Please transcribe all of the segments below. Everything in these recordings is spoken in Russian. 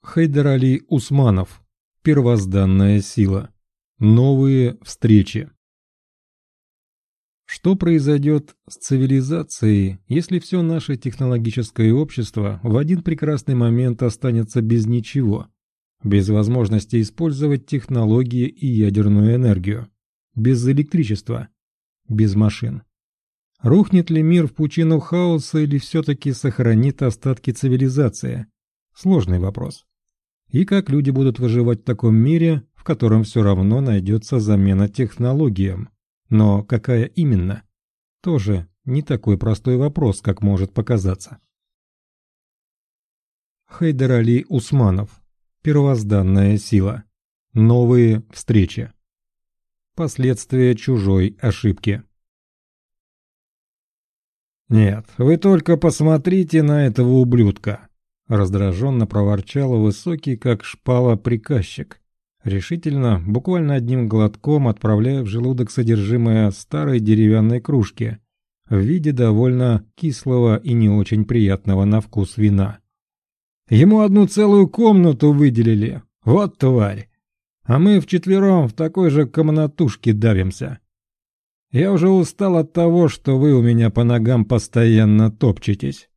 Хайдар Али Усманов. Первозданная сила. Новые встречи. Что произойдет с цивилизацией, если все наше технологическое общество в один прекрасный момент останется без ничего, без возможности использовать технологии и ядерную энергию, без электричества, без машин? Рухнет ли мир в пучину хаоса или все-таки сохранит остатки цивилизации? Сложный вопрос. И как люди будут выживать в таком мире, в котором все равно найдется замена технологиям? Но какая именно? Тоже не такой простой вопрос, как может показаться. Хайдар Али Усманов. Первозданная сила. Новые встречи. Последствия чужой ошибки. «Нет, вы только посмотрите на этого ублюдка!» Раздраженно проворчал высокий, как шпала, приказчик, решительно, буквально одним глотком отправляя в желудок содержимое старой деревянной кружки в виде довольно кислого и не очень приятного на вкус вина. «Ему одну целую комнату выделили, вот тварь! А мы вчетвером в такой же комнатушке давимся. Я уже устал от того, что вы у меня по ногам постоянно топчетесь».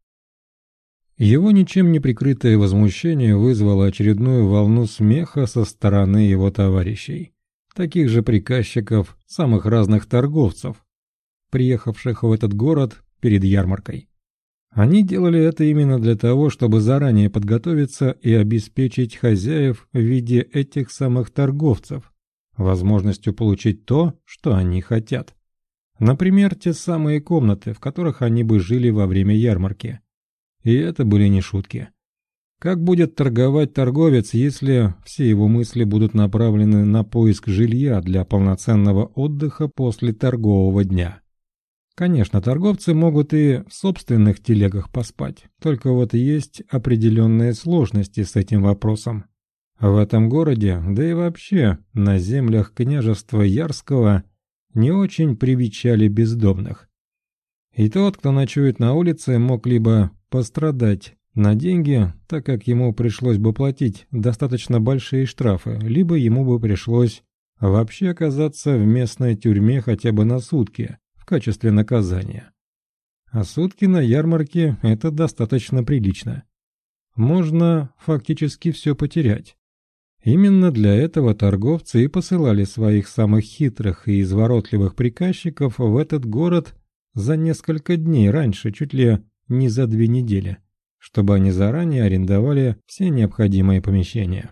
Его ничем не прикрытое возмущение вызвало очередную волну смеха со стороны его товарищей, таких же приказчиков, самых разных торговцев, приехавших в этот город перед ярмаркой. Они делали это именно для того, чтобы заранее подготовиться и обеспечить хозяев в виде этих самых торговцев возможностью получить то, что они хотят. Например, те самые комнаты, в которых они бы жили во время ярмарки. И это были не шутки. Как будет торговать торговец, если все его мысли будут направлены на поиск жилья для полноценного отдыха после торгового дня? Конечно, торговцы могут и в собственных телегах поспать, только вот есть определенные сложности с этим вопросом. В этом городе, да и вообще на землях княжества Ярского, не очень привечали бездомных. И тот, кто ночует на улице, мог либо пострадать на деньги, так как ему пришлось бы платить достаточно большие штрафы, либо ему бы пришлось вообще оказаться в местной тюрьме хотя бы на сутки в качестве наказания. А сутки на ярмарке – это достаточно прилично. Можно фактически все потерять. Именно для этого торговцы и посылали своих самых хитрых и изворотливых приказчиков в этот город за несколько дней раньше, чуть ли не за 2 недели, чтобы они заранее арендовали все необходимые помещения.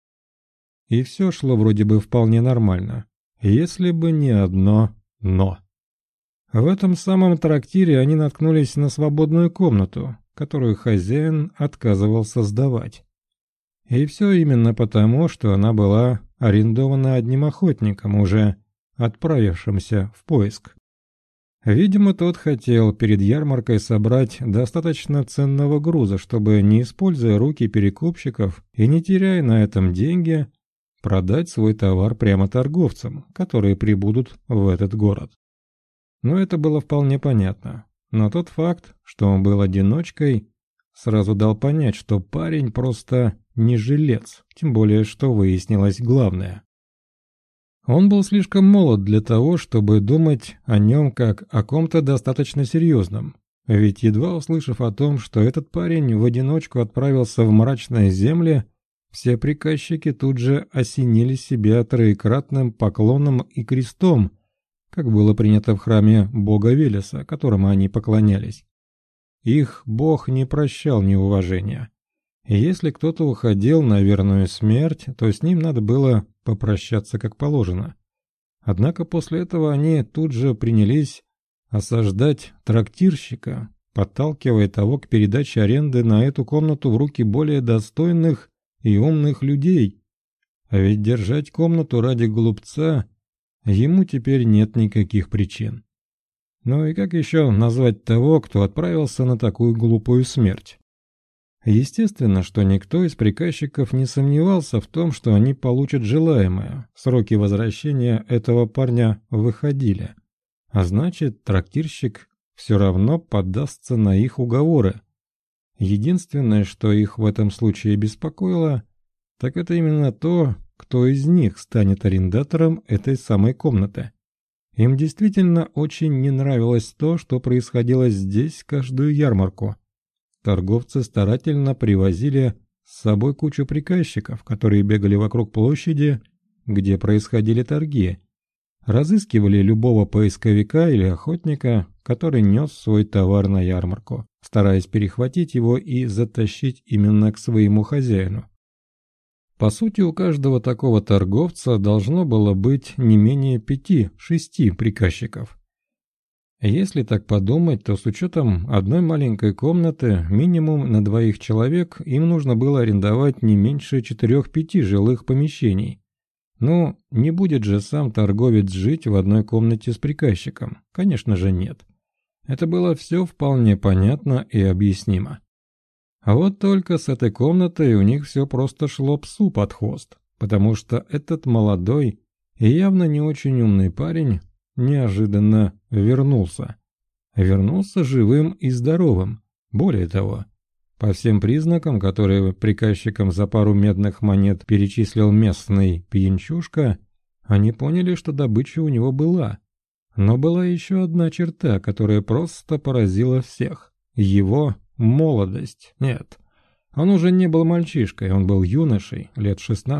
И все шло вроде бы вполне нормально, если бы не одно «но». В этом самом трактире они наткнулись на свободную комнату, которую хозяин отказывался сдавать. И все именно потому, что она была арендована одним охотником, уже отправившимся в поиск. Видимо, тот хотел перед ярмаркой собрать достаточно ценного груза, чтобы, не используя руки перекупщиков и не теряя на этом деньги, продать свой товар прямо торговцам, которые прибудут в этот город. Но это было вполне понятно. Но тот факт, что он был одиночкой, сразу дал понять, что парень просто не жилец, тем более, что выяснилось главное. Он был слишком молод для того, чтобы думать о нем как о ком-то достаточно серьезном. Ведь едва услышав о том, что этот парень в одиночку отправился в мрачные земли, все приказчики тут же осенили себя троекратным поклоном и крестом, как было принято в храме бога Велеса, которому они поклонялись. Их бог не прощал неуважения. И если кто-то уходил на верную смерть, то с ним надо было попрощаться как положено. Однако после этого они тут же принялись осаждать трактирщика, подталкивая того к передаче аренды на эту комнату в руки более достойных и умных людей. А ведь держать комнату ради глупца ему теперь нет никаких причин. Ну и как еще назвать того, кто отправился на такую глупую смерть? Естественно, что никто из приказчиков не сомневался в том, что они получат желаемое. Сроки возвращения этого парня выходили. А значит, трактирщик все равно поддастся на их уговоры. Единственное, что их в этом случае беспокоило, так это именно то, кто из них станет арендатором этой самой комнаты. Им действительно очень не нравилось то, что происходило здесь каждую ярмарку. Торговцы старательно привозили с собой кучу приказчиков, которые бегали вокруг площади, где происходили торги, разыскивали любого поисковика или охотника, который нес свой товар на ярмарку, стараясь перехватить его и затащить именно к своему хозяину. По сути, у каждого такого торговца должно было быть не менее 5-6 приказчиков. Если так подумать, то с учетом одной маленькой комнаты, минимум на 2 человек, им нужно было арендовать не меньше 4-5 жилых помещений. Ну, не будет же сам торговец жить в одной комнате с приказчиком? Конечно же нет. Это было все вполне понятно и объяснимо. А вот только с этой комнатой у них все просто шло псу под хвост, потому что этот молодой и явно не очень умный парень неожиданно вернулся. Вернулся живым и здоровым. Более того, по всем признакам, которые приказчикам за пару медных монет перечислил местный пьянчушка, они поняли, что добыча у него была. Но была еще одна черта, которая просто поразила всех. Его молодость. Нет, он уже не был мальчишкой, он был юношей, лет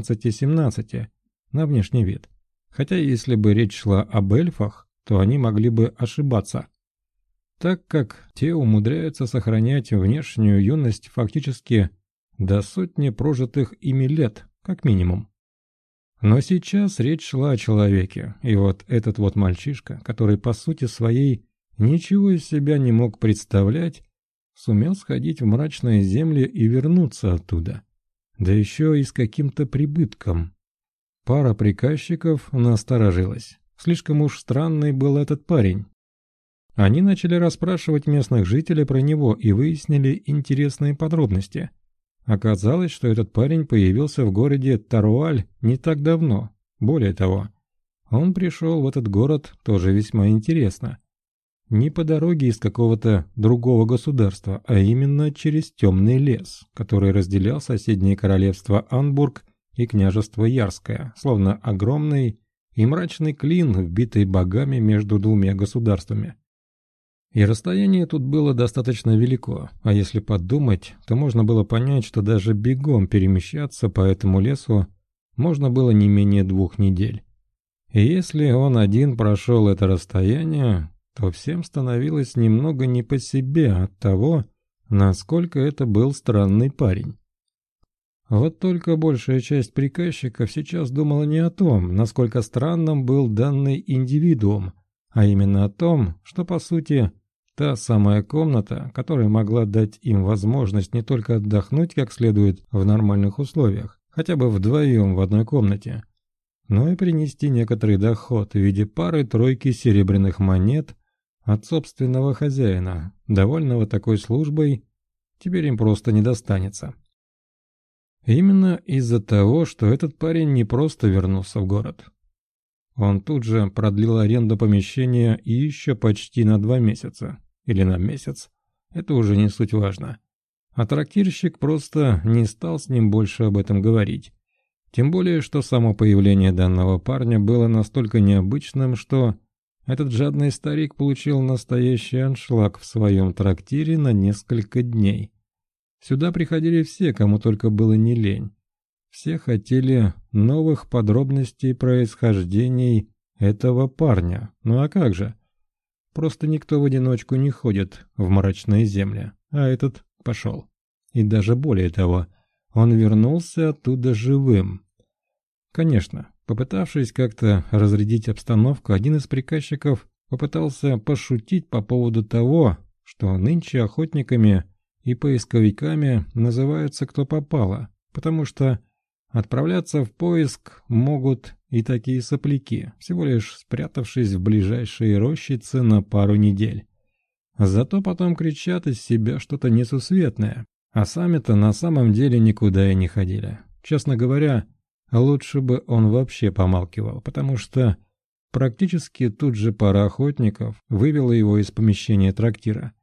16-17, на внешний вид. Хотя если бы речь шла об эльфах, то они могли бы ошибаться, так как те умудряются сохранять внешнюю юность фактически до сотни прожитых ими лет, как минимум. Но сейчас речь шла о человеке, и вот этот вот мальчишка, который по сути своей ничего из себя не мог представлять, сумел сходить в мрачные земли и вернуться оттуда, да еще и с каким-то прибытком. Пара приказчиков насторожилась. Слишком уж странный был этот парень. Они начали расспрашивать местных жителей про него и выяснили интересные подробности. Оказалось, что этот парень появился в городе Таруаль не так давно. Более того, он пришел в этот город тоже весьма интересно. Не по дороге из какого-то другого государства, а именно через темный лес, который разделял соседние королевства Анбург и княжество Ярское, словно огромный и мрачный клин, вбитый богами между двумя государствами. И расстояние тут было достаточно велико, а если подумать, то можно было понять, что даже бегом перемещаться по этому лесу можно было не менее 2 недель. И если он один прошел это расстояние, то всем становилось немного не по себе от того, насколько это был странный парень. Вот только большая часть приказчиков сейчас думала не о том, насколько странным был данный индивидуум, а именно о том, что по сути та самая комната, которая могла дать им возможность не только отдохнуть как следует в нормальных условиях, хотя бы вдвоем в одной комнате, но и принести некоторый доход в виде пары-тройки серебряных монет от собственного хозяина, довольного такой службой, теперь им просто не достанется. Именно из-за того, что этот парень не просто вернулся в город. Он тут же продлил аренду помещения и еще почти на 2 месяца. Или на месяц. Это уже не суть важно. А трактирщик просто не стал с ним больше об этом говорить. Тем более, что само появление данного парня было настолько необычным, что этот жадный старик получил настоящий аншлаг в своем трактире на несколько дней. Сюда приходили все, кому только было не лень. Все хотели новых подробностей происхождений этого парня. Ну а как же? Просто никто в одиночку не ходит в мрачные земли, а этот пошел. И даже более того, он вернулся оттуда живым. Конечно, попытавшись как-то разрядить обстановку, один из приказчиков попытался пошутить по поводу того, что нынче охотниками и поисковиками называются кто попало, потому что отправляться в поиск могут и такие сопляки, всего лишь спрятавшись в ближайшие рощицы на пару недель. Зато потом кричат из себя что-то несусветное, а сами-то на самом деле никуда и не ходили. Честно говоря, лучше бы он вообще помалкивал, потому что практически тут же пара охотников вывела его из помещения трактира.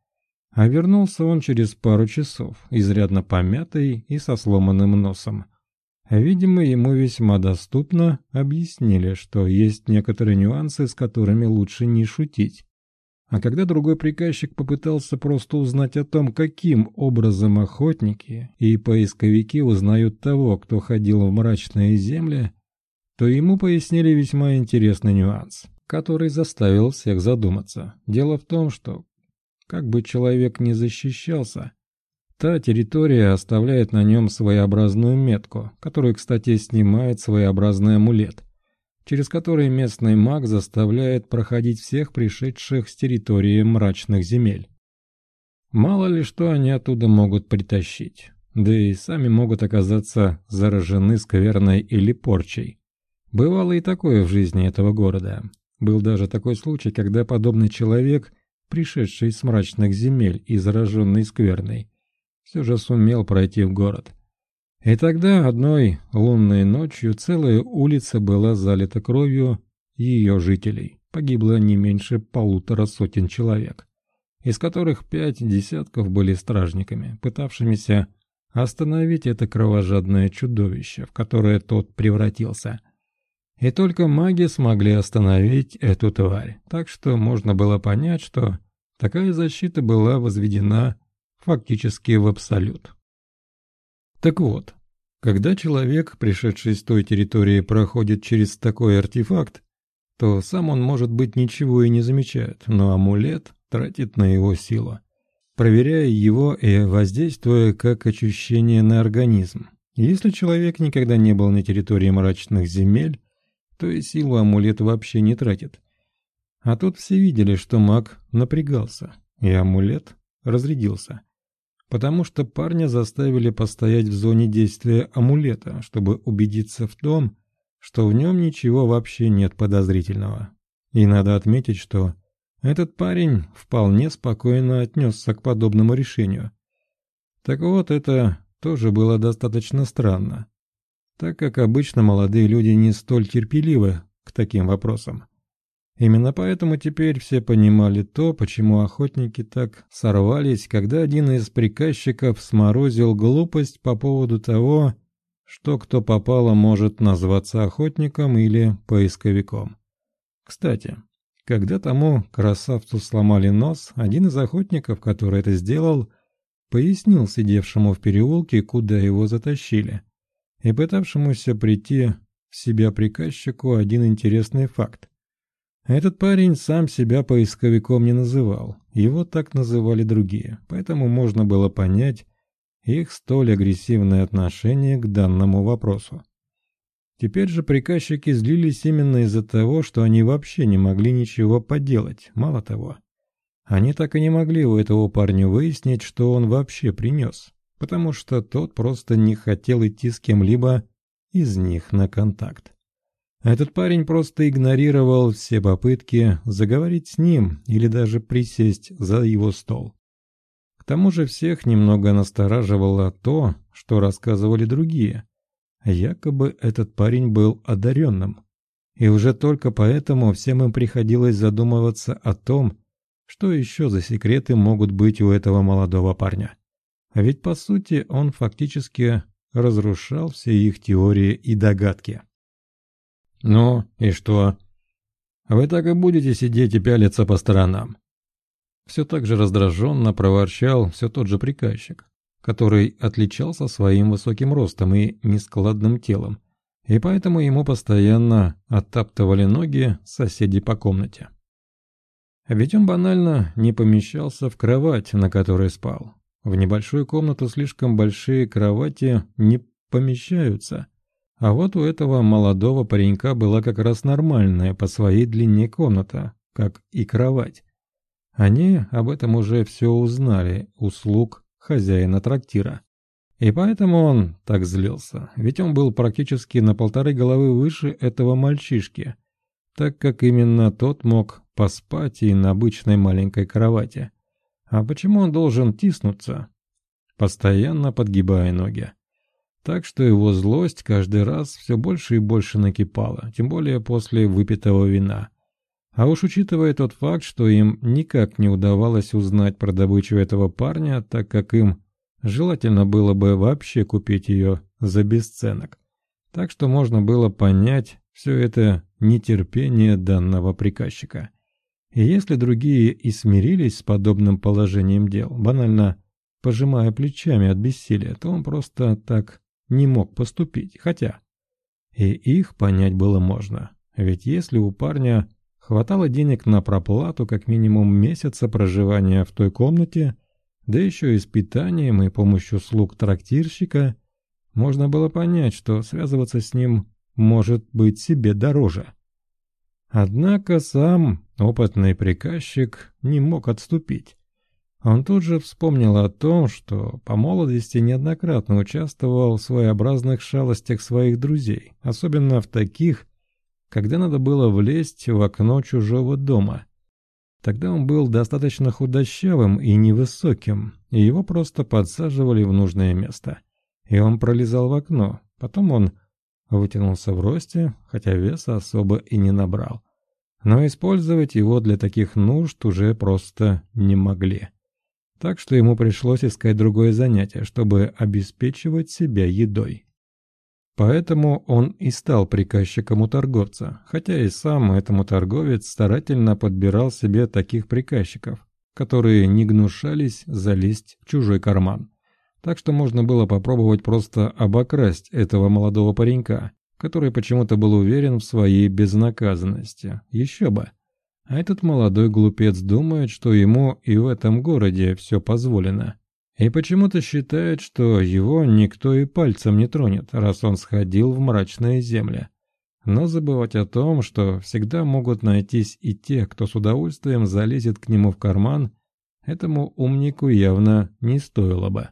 А вернулся он через пару часов, изрядно помятый и со сломанным носом. Видимо, ему весьма доступно объяснили, что есть некоторые нюансы, с которыми лучше не шутить. А когда другой приказчик попытался просто узнать о том, каким образом охотники и поисковики узнают того, кто ходил в мрачные земли, то ему пояснили весьма интересный нюанс, который заставил всех задуматься. Дело в том, что, как бы человек ни защищался, та территория оставляет на нем своеобразную метку, которую, кстати, снимает своеобразный амулет, через который местный маг заставляет проходить всех пришедших с территории мрачных земель. Мало ли что они оттуда могут притащить, да и сами могут оказаться заражены скверной или порчей. Бывало и такое в жизни этого города. Был даже такой случай, когда подобный человек, пришедший с мрачных земель и зараженный скверной, все же сумел пройти в город. И тогда одной лунной ночью целая улица была залита кровью ее жителей. Погибло не меньше 150 человек, из которых 5 десятков были стражниками, пытавшимися остановить это кровожадное чудовище, в которое тот превратился. И только маги смогли остановить эту тварь, так что можно было понять, что такая защита была возведена фактически в абсолют. Так вот, когда человек, пришедший с той территории, проходит через такой артефакт, то сам он, может быть, ничего и не замечает, но амулет тратит на его силу, проверяя его и воздействуя как ощущение на организм. Если человек никогда не был на территории мрачных земель, то и силу амулет вообще не тратит. А тут все видели, что маг напрягался, и амулет разрядился, потому что парня заставили постоять в зоне действия амулета, чтобы убедиться в том, что в нем ничего вообще нет подозрительного. И надо отметить, что этот парень вполне спокойно отнесся к подобному решению. Так вот, это тоже было достаточно странно, так как обычно молодые люди не столь терпеливы к таким вопросам. Именно поэтому теперь все понимали то, почему охотники так сорвались, когда один из приказчиков сморозил глупость по поводу того, что кто попало может назваться охотником или поисковиком. Кстати, когда тому красавцу сломали нос, один из охотников, который это сделал, пояснил сидевшему в переулке, куда его затащили, и пытавшемуся прийти в себя приказчику один интересный факт. Этот парень сам себя поисковиком не называл, его так называли другие, поэтому можно было понять их столь агрессивное отношение к данному вопросу. Теперь же приказчики злились именно из-за того, что они вообще не могли ничего поделать, мало того. Они так и не могли у этого парня выяснить, что он вообще принес, потому что тот просто не хотел идти с кем-либо из них на контакт. Этот парень просто игнорировал все попытки заговорить с ним или даже присесть за его стол. К тому же всех немного настораживало то, что рассказывали другие. Якобы этот парень был одаренным. И уже только поэтому всем им приходилось задумываться о том, что еще за секреты могут быть у этого молодого парня. А ведь по сути он фактически разрушал все их теории и догадки. «Ну, и что? Вы так и будете сидеть и пялиться по сторонам?» Все так же раздраженно проворчал все тот же приказчик, который отличался своим высоким ростом и нескладным телом, и поэтому ему постоянно оттаптывали ноги соседи по комнате. Ведь он банально не помещался в кровать, на которой спал. В небольшую комнату слишком большие кровати не помещаются. А вот у этого молодого паренька была как раз нормальная по своей длине комната, как и кровать. Они об этом уже все узнали у слуг хозяина трактира. И поэтому он так злился, ведь он был практически на 1,5 головы выше этого мальчишки, так как именно тот мог поспать и на обычной маленькой кровати. А почему он должен тиснуться, постоянно подгибая ноги? Так что его злость каждый раз все больше и больше накипала, тем более после выпитого вина. А уж учитывая тот факт, что им никак не удавалось узнать про добычу этого парня, так как им желательно было бы вообще купить ее за бесценок. Так что можно было понять все это нетерпение данного приказчика. И если другие и смирились с подобным положением дел, банально пожимая плечами от бессилия, то он просто так не мог поступить. Хотя и их понять было можно. Ведь если у парня хватало денег на проплату как минимум месяца проживания в той комнате, да еще и с питанием и помощью слуг трактирщика, можно было понять, что связываться с ним может быть себе дороже. Однако сам опытный приказчик не мог отступить. Он тут же вспомнил о том, что по молодости неоднократно участвовал в своеобразных шалостях своих друзей, особенно в таких, когда надо было влезть в окно чужого дома. Тогда он был достаточно худощавым и невысоким, и его просто подсаживали в нужное место. И он пролезал в окно, потом он вытянулся в росте, хотя веса особо и не набрал. Но использовать его для таких нужд уже просто не могли. Так что ему пришлось искать другое занятие, чтобы обеспечивать себя едой. Поэтому он и стал приказчиком у торговца, хотя и сам этому торговец старательно подбирал себе таких приказчиков, которые не гнушались залезть в чужой карман. Так что можно было попробовать просто обокрасть этого молодого паренька, который почему-то был уверен в своей безнаказанности. Еще бы. А этот молодой глупец думает, что ему и в этом городе все позволено. И почему-то считает, что его никто и пальцем не тронет, раз он сходил в мрачные земли. Но забывать о том, что всегда могут найтись и те, кто с удовольствием залезет к нему в карман, этому умнику явно не стоило бы.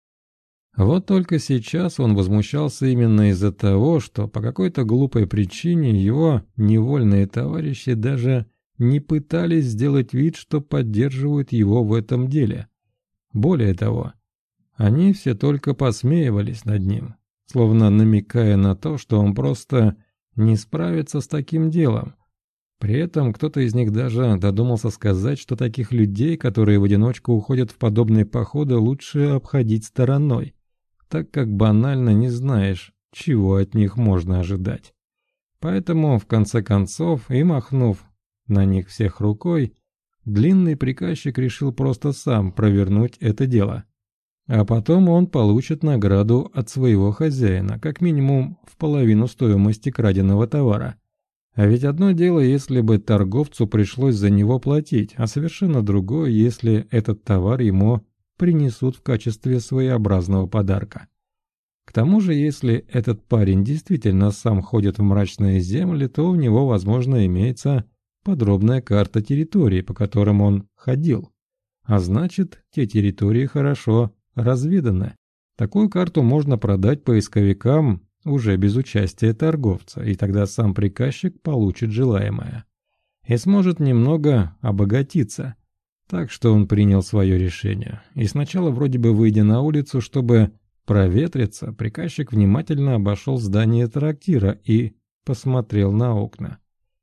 Вот только сейчас он возмущался именно из-за того, что по какой-то глупой причине его невольные товарищи даже не пытались сделать вид, что поддерживают его в этом деле. Более того, они все только посмеивались над ним, словно намекая на то, что он просто не справится с таким делом. При этом кто-то из них даже додумался сказать, что таких людей, которые в одиночку уходят в подобные походы, лучше обходить стороной, так как банально не знаешь, чего от них можно ожидать. Поэтому, в конце концов, и махнув на них всех рукой, длинный приказчик решил просто сам провернуть это дело. А потом он получит награду от своего хозяина, как минимум в половину стоимости краденого товара. А ведь одно дело, если бы торговцу пришлось за него платить, а совершенно другое, если этот товар ему принесут в качестве своеобразного подарка. К тому же, если этот парень действительно сам ходит в мрачные земли, то у него, возможно, имеется подробная карта территории, по которым он ходил. А значит, те территории хорошо разведаны. Такую карту можно продать поисковикам уже без участия торговца, и тогда сам приказчик получит желаемое. И сможет немного обогатиться. Так что он принял свое решение. И сначала, вроде бы выйдя на улицу, чтобы проветриться, приказчик внимательно обошел здание трактира и посмотрел на окна.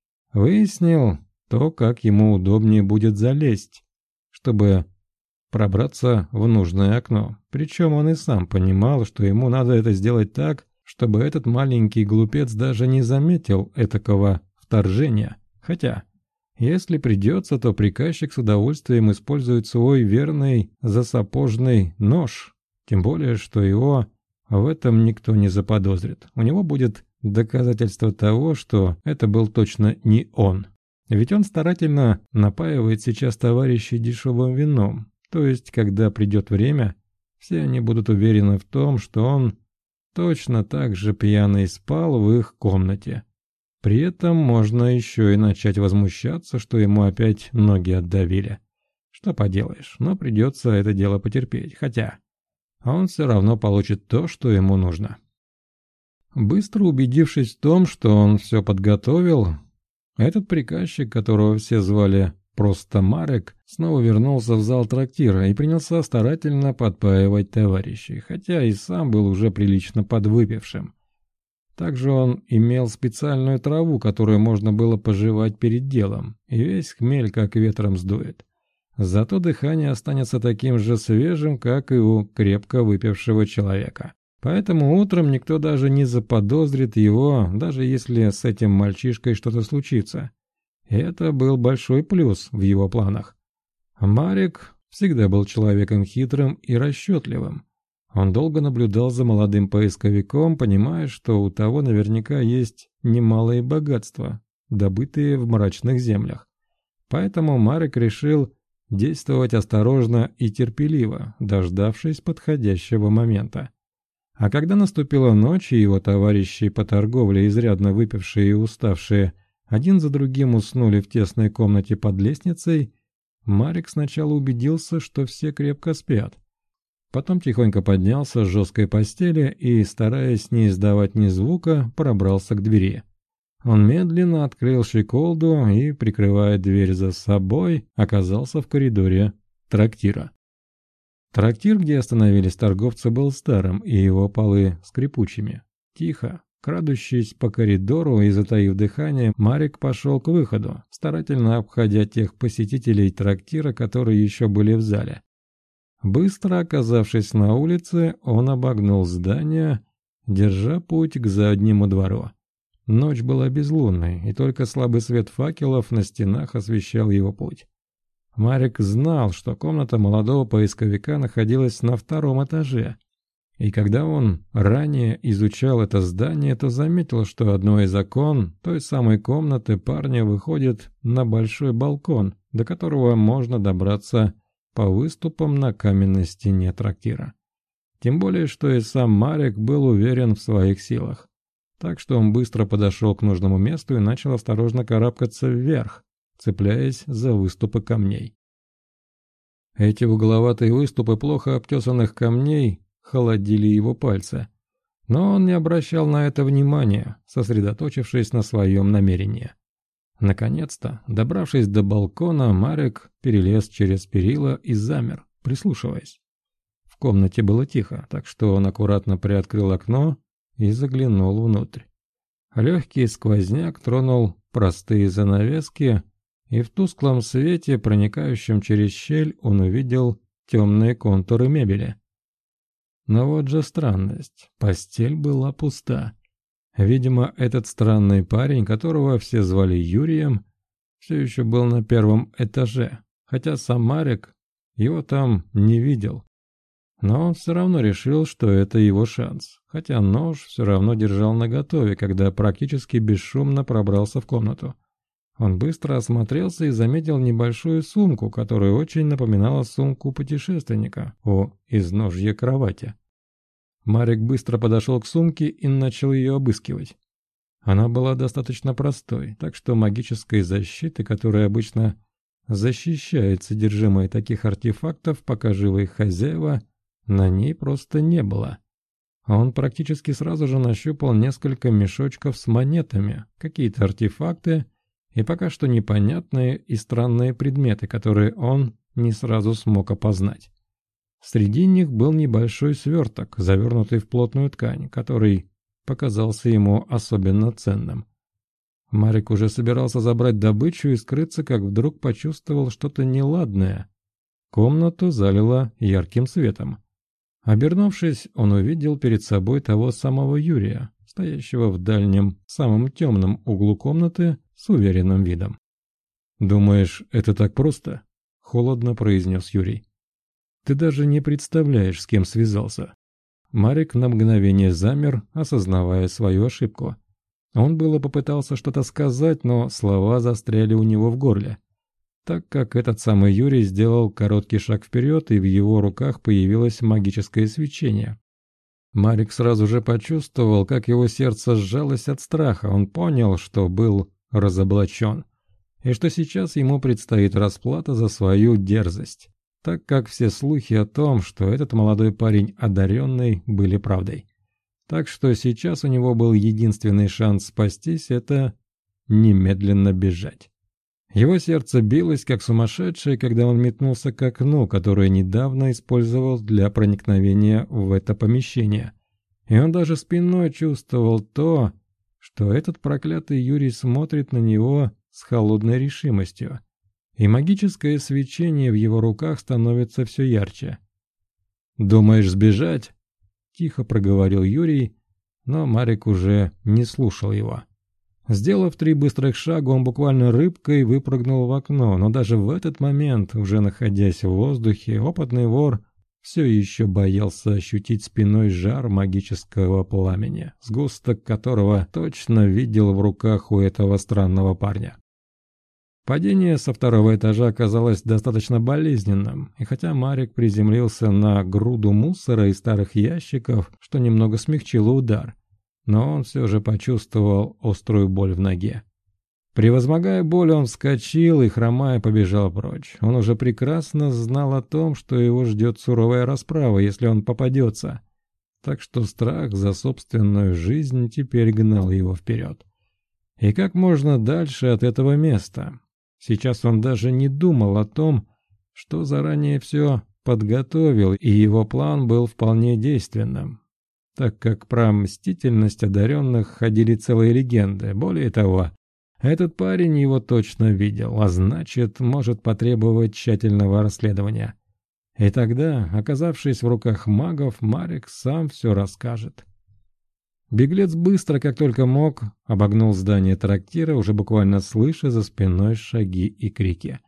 Выяснил то, как ему удобнее будет залезть, чтобы пробраться в нужное окно. Причем он и сам понимал, что ему надо это сделать так, чтобы этот маленький глупец даже не заметил этакого вторжения. Хотя, если придется, то приказчик с удовольствием использует свой верный засапожный нож. Тем более, что его в этом никто не заподозрит. У него будет доказательство того, что это был точно не он. Ведь он старательно напаивает сейчас товарищей дешевым вином. То есть, когда придет время, все они будут уверены в том, что он точно так же пьяный спал в их комнате. При этом можно еще и начать возмущаться, что ему опять ноги отдавили. Что поделаешь, но придется это дело потерпеть, хотя он все равно получит то, что ему нужно. Быстро убедившись в том, что он все подготовил, этот приказчик, которого все звали просто Марек, снова вернулся в зал трактира и принялся старательно подпаивать товарищей, хотя и сам был уже прилично подвыпившим. Также он имел специальную траву, которую можно было пожевать перед делом, и весь хмель как ветром сдует. Зато дыхание останется таким же свежим, как и у крепко выпившего человека. Поэтому утром никто даже не заподозрит его, даже если с этим мальчишкой что-то случится. И это был большой плюс в его планах. Марик всегда был человеком хитрым и расчетливым. Он долго наблюдал за молодым поисковиком, понимая, что у того наверняка есть немалые богатства, добытые в мрачных землях. Поэтому Марик решил действовать осторожно и терпеливо, дождавшись подходящего момента. А когда наступила ночь, и его товарищи по торговле, изрядно выпившие и уставшие, один за другим уснули в тесной комнате под лестницей, Марик сначала убедился, что все крепко спят. Потом тихонько поднялся с жесткой постели и, стараясь не издавать ни звука, пробрался к двери. Он медленно открыл щеколду и, прикрывая дверь за собой, оказался в коридоре трактира. Трактир, где остановились торговцы, был старым, и его полы скрипучими. Тихо, крадущись по коридору и затаив дыхание, Марик пошел к выходу, старательно обходя тех посетителей трактира, которые еще были в зале. Быстро оказавшись на улице, он обогнул здание, держа путь к заднему двору. Ночь была безлунной, и только слабый свет факелов на стенах освещал его путь. Марик знал, что комната молодого поисковика находилась на 2-м этаже, и когда он ранее изучал это здание, то заметил, что одно из окон той самой комнаты парня выходит на большой балкон, до которого можно добраться по выступам на каменной стене трактира. Тем более, что и сам Марик был уверен в своих силах. Так что он быстро подошел к нужному месту и начал осторожно карабкаться вверх, цепляясь за выступы камней. Эти угловатые выступы плохо обтесанных камней холодили его пальцы, но он не обращал на это внимания, сосредоточившись на своем намерении. Наконец-то, добравшись до балкона, Марик перелез через перила и замер, прислушиваясь. В комнате было тихо, так что он аккуратно приоткрыл окно и заглянул внутрь. Легкий сквозняк тронул простые занавески, и в тусклом свете, проникающем через щель, он увидел темные контуры мебели. Но вот же странность, постель была пуста. Видимо, этот странный парень, которого все звали Юрием, все еще был на 1-м этаже, хотя сам Марик его там не видел. Но он все равно решил, что это его шанс, хотя нож все равно держал наготове, когда практически бесшумно пробрался в комнату. Он быстро осмотрелся и заметил небольшую сумку, которая очень напоминала сумку путешественника у изножья кровати. Марик быстро подошел к сумке и начал ее обыскивать. Она была достаточно простой, так что магической защиты, которая обычно защищает содержимое таких артефактов, пока живы их хозяева, на ней просто не было. Он практически сразу же нащупал несколько мешочков с монетами, какие-то артефакты и пока что непонятные и странные предметы, которые он не сразу смог опознать. Среди них был небольшой сверток, завернутый в плотную ткань, который показался ему особенно ценным. Марик уже собирался забрать добычу и скрыться, как вдруг почувствовал что-то неладное. Комнату залило ярким светом. Обернувшись, он увидел перед собой того самого Юрия, стоящего в дальнем, самом темном углу комнаты с уверенным видом. «Думаешь, это так просто?» — холодно произнес Юрий. «Ты даже не представляешь, с кем связался». Марик на мгновение замер, осознавая свою ошибку. Он было попытался что-то сказать, но слова застряли у него в горле, так как этот самый Юрий сделал короткий шаг вперед, и в его руках появилось магическое свечение. Марик сразу же почувствовал, как его сердце сжалось от страха. Он понял, что был разоблачен, и что сейчас ему предстоит расплата за свою дерзость, так как все слухи о том, что этот молодой парень одаренный, были правдой. Так что сейчас у него был единственный шанс спастись — это немедленно бежать. Его сердце билось как сумасшедшее, когда он метнулся к окну, которое недавно использовал для проникновения в это помещение. и он даже спиной чувствовал то, что этот проклятый Юрий смотрит на него с холодной решимостью, и магическое свечение в его руках становится все ярче. «Думаешь сбежать?» – тихо проговорил Юрий, но Марик уже не слушал его. Сделав 3 быстрых шага, он буквально рыбкой выпрыгнул в окно, но даже в этот момент, уже находясь в воздухе, опытный вор все еще боялся ощутить спиной жар магического пламени, сгусток которого точно видел в руках у этого странного парня. Падение со 2-го этажа оказалось достаточно болезненным, и хотя Марик приземлился на груду мусора и старых ящиков, что немного смягчило удар, но он все же почувствовал острую боль в ноге. Превозмогая боль, он вскочил и, хромая, побежал прочь. Он уже прекрасно знал о том, что его ждет суровая расправа, если он попадется. Так что страх за собственную жизнь теперь гнал его вперед. И как можно дальше от этого места? Сейчас он даже не думал о том, что заранее все подготовил, и его план был вполне действенным, так как про мстительность одаренных ходили целые легенды. Более того, этот парень его точно видел, а значит, может потребовать тщательного расследования. И тогда, оказавшись в руках магов, Марик сам все расскажет. Беглец быстро, как только мог, обогнул здание трактира, уже буквально слыша за спиной шаги и крики.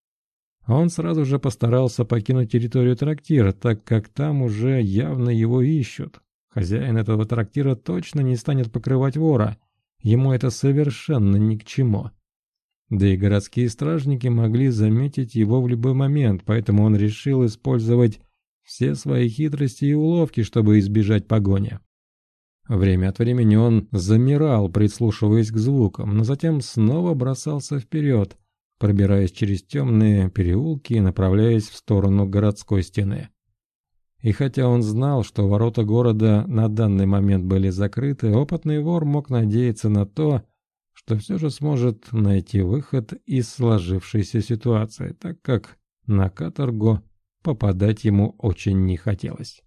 Он сразу же постарался покинуть территорию трактира, так как там уже явно его ищут. Хозяин этого трактира точно не станет покрывать вора, ему это совершенно ни к чему. Да и городские стражники могли заметить его в любой момент, поэтому он решил использовать все свои хитрости и уловки, чтобы избежать погони. Время от времени он замирал, прислушиваясь к звукам, но затем снова бросался вперед, пробираясь через темные переулки и направляясь в сторону городской стены. И хотя он знал, что ворота города на данный момент были закрыты, опытный вор мог надеяться на то, что все же сможет найти выход из сложившейся ситуации, так как на каторгу попадать ему очень не хотелось.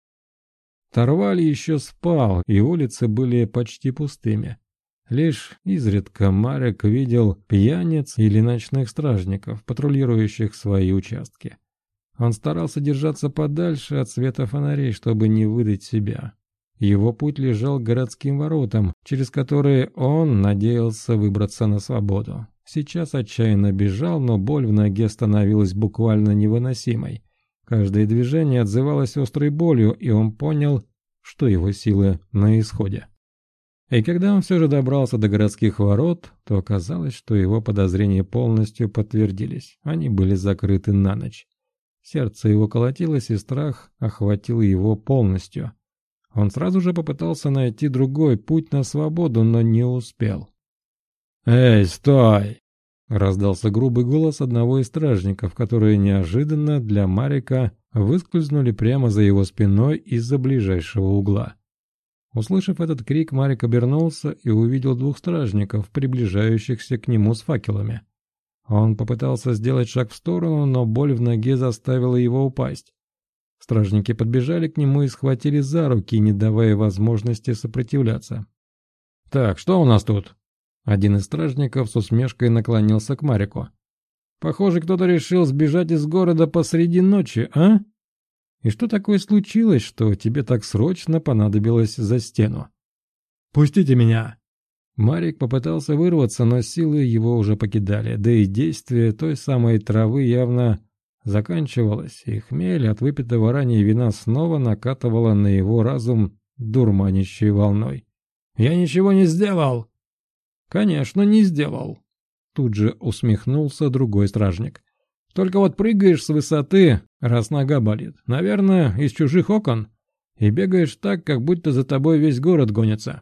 Тарваль еще спал, и улицы были почти пустыми. Лишь изредка Марик видел пьяниц или ночных стражников, патрулирующих свои участки. Он старался держаться подальше от света фонарей, чтобы не выдать себя. Его путь лежал к городским воротам, через которые он надеялся выбраться на свободу. Сейчас отчаянно бежал, но боль в ноге становилась буквально невыносимой. Каждое движение отзывалось острой болью, и он понял, что его силы на исходе. И когда он все же добрался до городских ворот, то оказалось, что его подозрения полностью подтвердились. Они были закрыты на ночь. Сердце его колотилось, и страх охватил его полностью. Он сразу же попытался найти другой путь на свободу, но не успел. «Эй, стой!» — раздался грубый голос одного из стражников, которые неожиданно для Марика выскользнули прямо за его спиной из-за ближайшего угла. Услышав этот крик, Марик обернулся и увидел 2 стражников, приближающихся к нему с факелами. Он попытался сделать шаг в сторону, но боль в ноге заставила его упасть. Стражники подбежали к нему и схватили за руки, не давая возможности сопротивляться. «Так, что у нас тут?» Один из стражников с усмешкой наклонился к Марику. «Похоже, кто-то решил сбежать из города посреди ночи, а? И что такое случилось, что тебе так срочно понадобилось за стену?» «Пустите меня!» Марик попытался вырваться, но силы его уже покидали, да и действие той самой травы явно заканчивалось, и хмель от выпитого ранее вина снова накатывала на его разум дурманящей волной. «Я ничего не сделал!» «Конечно, не сделал!» Тут же усмехнулся другой стражник. «Только вот прыгаешь с высоты, раз нога болит, наверное, из чужих окон, и бегаешь так, как будто за тобой весь город гонится».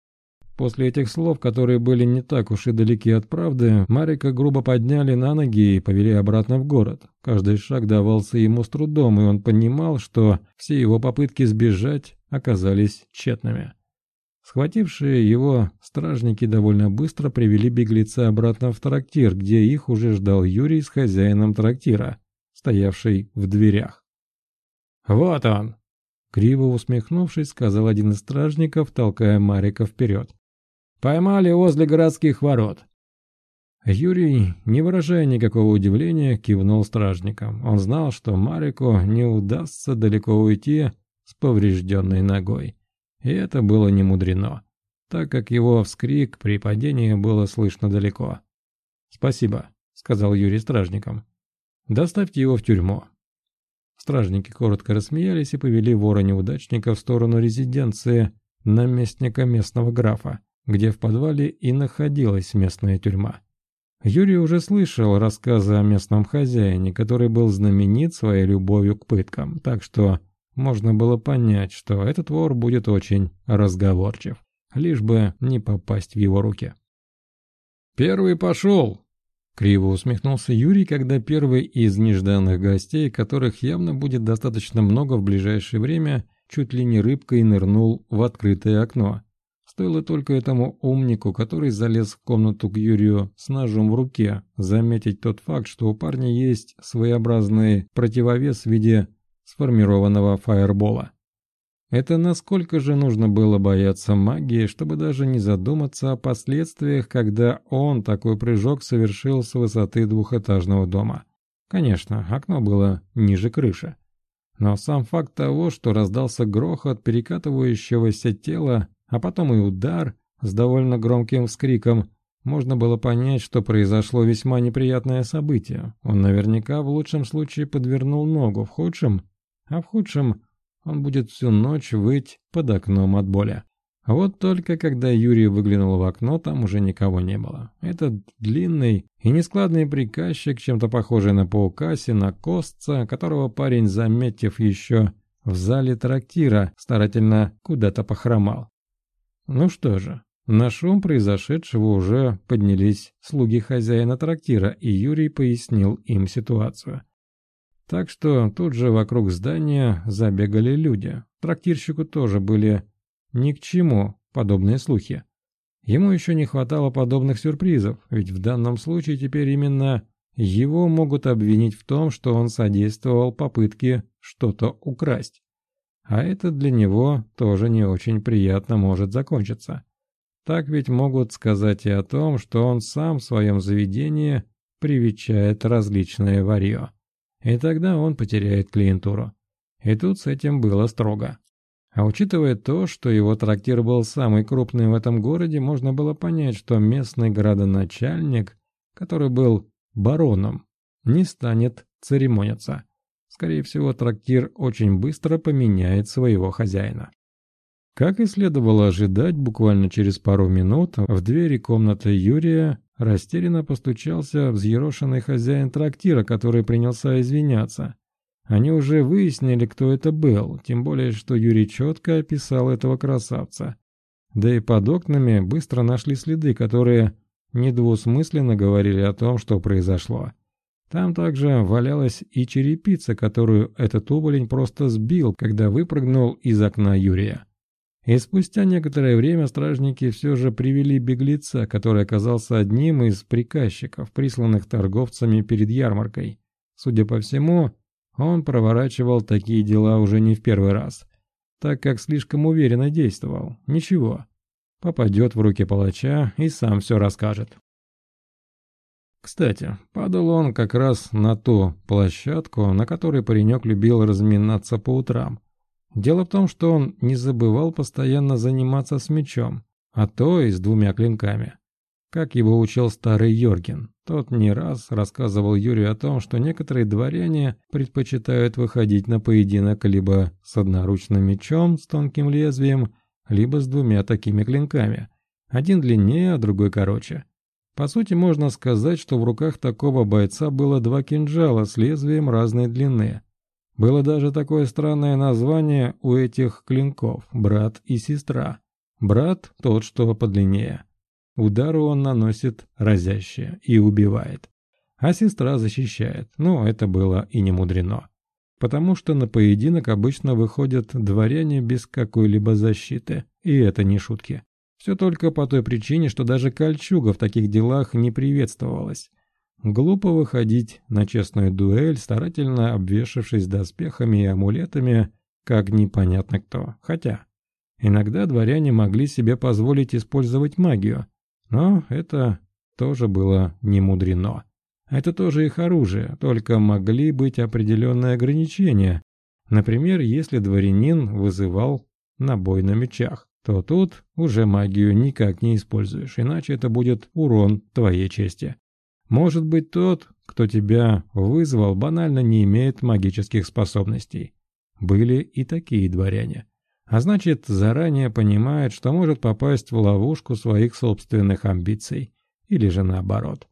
После этих слов, которые были не так уж и далеки от правды, Марика грубо подняли на ноги и повели обратно в город. Каждый шаг давался ему с трудом, и он понимал, что все его попытки сбежать оказались тщетными. Схватившие его стражники довольно быстро привели беглеца обратно в трактир, где их уже ждал Юрий с хозяином трактира, стоявший в дверях. «Вот он!» — Криво усмехнувшись, сказал один из стражников, толкая Марика вперед. «Поймали возле городских ворот». Юрий, не выражая никакого удивления, кивнул стражникам. Он знал, что Марику не удастся далеко уйти с поврежденной ногой. И это было немудрено, так как его вскрик при падении было слышно далеко. «Спасибо», — сказал Юрий стражникам. «Доставьте его в тюрьму». Стражники коротко рассмеялись и повели вора-неудачника в сторону резиденции наместника местного графа, где в подвале и находилась местная тюрьма. Юрий уже слышал рассказы о местном хозяине, который был знаменит своей любовью к пыткам, так что можно было понять, что этот вор будет очень разговорчив, лишь бы не попасть в его руки. «Первый пошел!» — криво усмехнулся Юрий, когда первый из нежданных гостей, которых явно будет достаточно много в ближайшее время, чуть ли не рыбкой нырнул в открытое окно. Стоило только этому умнику, который залез в комнату к Юрию с ножом в руке, заметить тот факт, что у парня есть своеобразный противовес в виде сформированного фаербола. Это насколько же нужно было бояться магии, чтобы даже не задуматься о последствиях, когда он такой прыжок совершил с высоты двухэтажного дома. Конечно, окно было ниже крыши. Но сам факт того, что раздался грохот перекатывающегося тела, а потом и удар с довольно громким вскриком, можно было понять, что произошло весьма неприятное событие. Он наверняка в лучшем случае подвернул ногу, в худшем он будет всю ночь выть под окном от боли. А вот только когда Юрий выглянул в окно, там уже никого не было. Этот длинный и нескладный приказчик, чем-то похожий на паука, сенокосца, которого парень, заметив еще в зале трактира, старательно куда-то похромал. Ну что же, на шум произошедшего уже поднялись слуги хозяина трактира, и Юрий пояснил им ситуацию. Так что тут же вокруг здания забегали люди. Трактирщику тоже были ни к чему подобные слухи. Ему еще не хватало подобных сюрпризов, ведь в данном случае теперь именно его могут обвинить в том, что он содействовал попытке что-то украсть. А это для него тоже не очень приятно может закончиться. Так ведь могут сказать и о том, что он сам в своем заведении привечает различное варьё. И тогда он потеряет клиентуру. И тут с этим было строго. А учитывая то, что его трактир был самый крупный в этом городе, можно было понять, что местный градоначальник, который был бароном, не станет церемониться. Скорее всего, трактир очень быстро поменяет своего хозяина. Как и следовало ожидать, буквально через пару минут в двери комнаты Юрия растерянно постучался взъерошенный хозяин трактира, который принялся извиняться. Они уже выяснили, кто это был, тем более, что Юрий четко описал этого красавца. Да и под окнами быстро нашли следы, которые недвусмысленно говорили о том, что произошло. Там также валялась и черепица, которую этот уволень просто сбил, когда выпрыгнул из окна Юрия. И спустя некоторое время стражники все же привели беглеца, который оказался одним из приказчиков, присланных торговцами перед ярмаркой. Судя по всему, он проворачивал такие дела уже не в первый раз, так как слишком уверенно действовал. Ничего, попадет в руки палача и сам все расскажет. Кстати, падал он как раз на ту площадку, на которой паренек любил разминаться по утрам. Дело в том, что он не забывал постоянно заниматься с мечом, а то и с двумя клинками. Как его учил старый Йорген. Тот не раз рассказывал Юрию о том, что некоторые дворяне предпочитают выходить на поединок либо с одноручным мечом с тонким лезвием, либо с двумя такими клинками. Один длиннее, а другой короче. По сути, можно сказать, что в руках такого бойца было два кинжала с лезвием разной длины. Было даже такое странное название у этих клинков – брат и сестра. Брат – тот, что подлиннее. Удары он наносит разящие и убивает. А сестра защищает, но это было и не мудрено. Потому что на поединок обычно выходят дворяне без какой-либо защиты, и это не шутки. Все только по той причине, что даже кольчуга в таких делах не приветствовалась. Глупо выходить на честную дуэль, старательно обвешавшись доспехами и амулетами, как непонятно кто. Хотя, иногда дворяне могли себе позволить использовать магию, но это тоже было не мудрено. Это тоже их оружие, только могли быть определенные ограничения. Например, если дворянин вызывал на бой на мечах, то тут уже магию никак не используешь, иначе это будет урон твоей чести. Может быть, тот, кто тебя вызвал, банально не имеет магических способностей. Были и такие дворяне. А значит, заранее понимает, что может попасть в ловушку своих собственных амбиций. Или же наоборот.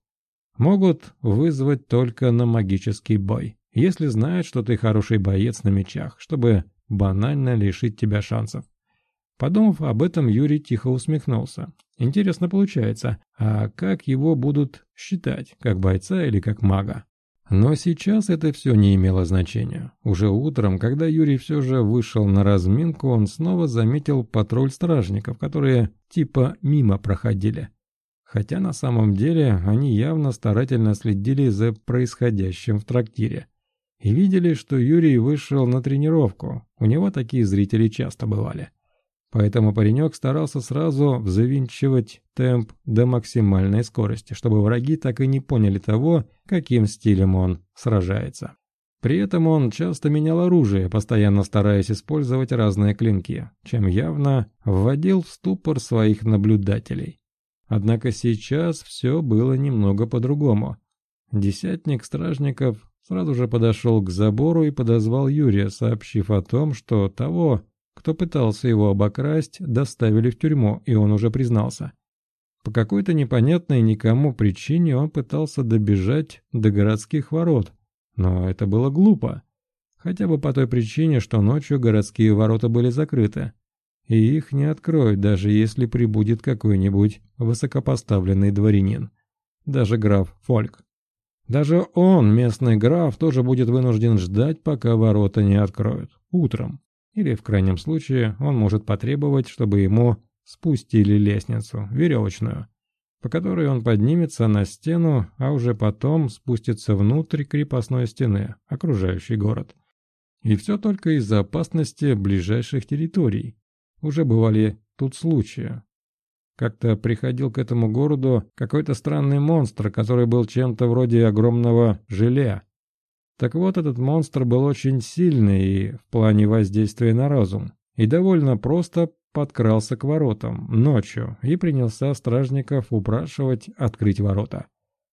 Могут вызвать только на магический бой, если знают, что ты хороший боец на мечах, чтобы банально лишить тебя шансов. Подумав об этом, Юрий тихо усмехнулся. Интересно получается, а как его будут считать, как бойца или как мага? Но сейчас это все не имело значения. Уже утром, когда Юрий все же вышел на разминку, он снова заметил патруль стражников, которые типа мимо проходили. Хотя на самом деле они явно старательно следили за происходящим в трактире. И видели, что Юрий вышел на тренировку, у него такие зрители часто бывали. Поэтому паренек старался сразу завинчивать темп до максимальной скорости, чтобы враги так и не поняли того, каким стилем он сражается. При этом он часто менял оружие, постоянно стараясь использовать разные клинки, чем явно вводил в ступор своих наблюдателей. Однако сейчас все было немного по-другому. Десятник стражников сразу же подошел к забору и подозвал Юрия, сообщив о том, что того, кто пытался его обокрасть, доставили в тюрьму, и он уже признался. По какой-то непонятной никому причине он пытался добежать до городских ворот, но это было глупо. Хотя бы по той причине, что ночью городские ворота были закрыты, и их не откроют, даже если прибудет какой-нибудь высокопоставленный дворянин, даже граф Фольк. Даже он, местный граф, тоже будет вынужден ждать, пока ворота не откроют, утром. Или, в крайнем случае, он может потребовать, чтобы ему спустили лестницу, веревочную, по которой он поднимется на стену, а уже потом спустится внутрь крепостной стены, окружающей город. И все только из-за опасности ближайших территорий. Уже бывали тут случаи. Как-то приходил к этому городу какой-то странный монстр, который был чем-то вроде огромного желе. Так вот, этот монстр был очень сильный и в плане воздействия на разум, и довольно просто подкрался к воротам ночью и принялся стражников упрашивать открыть ворота.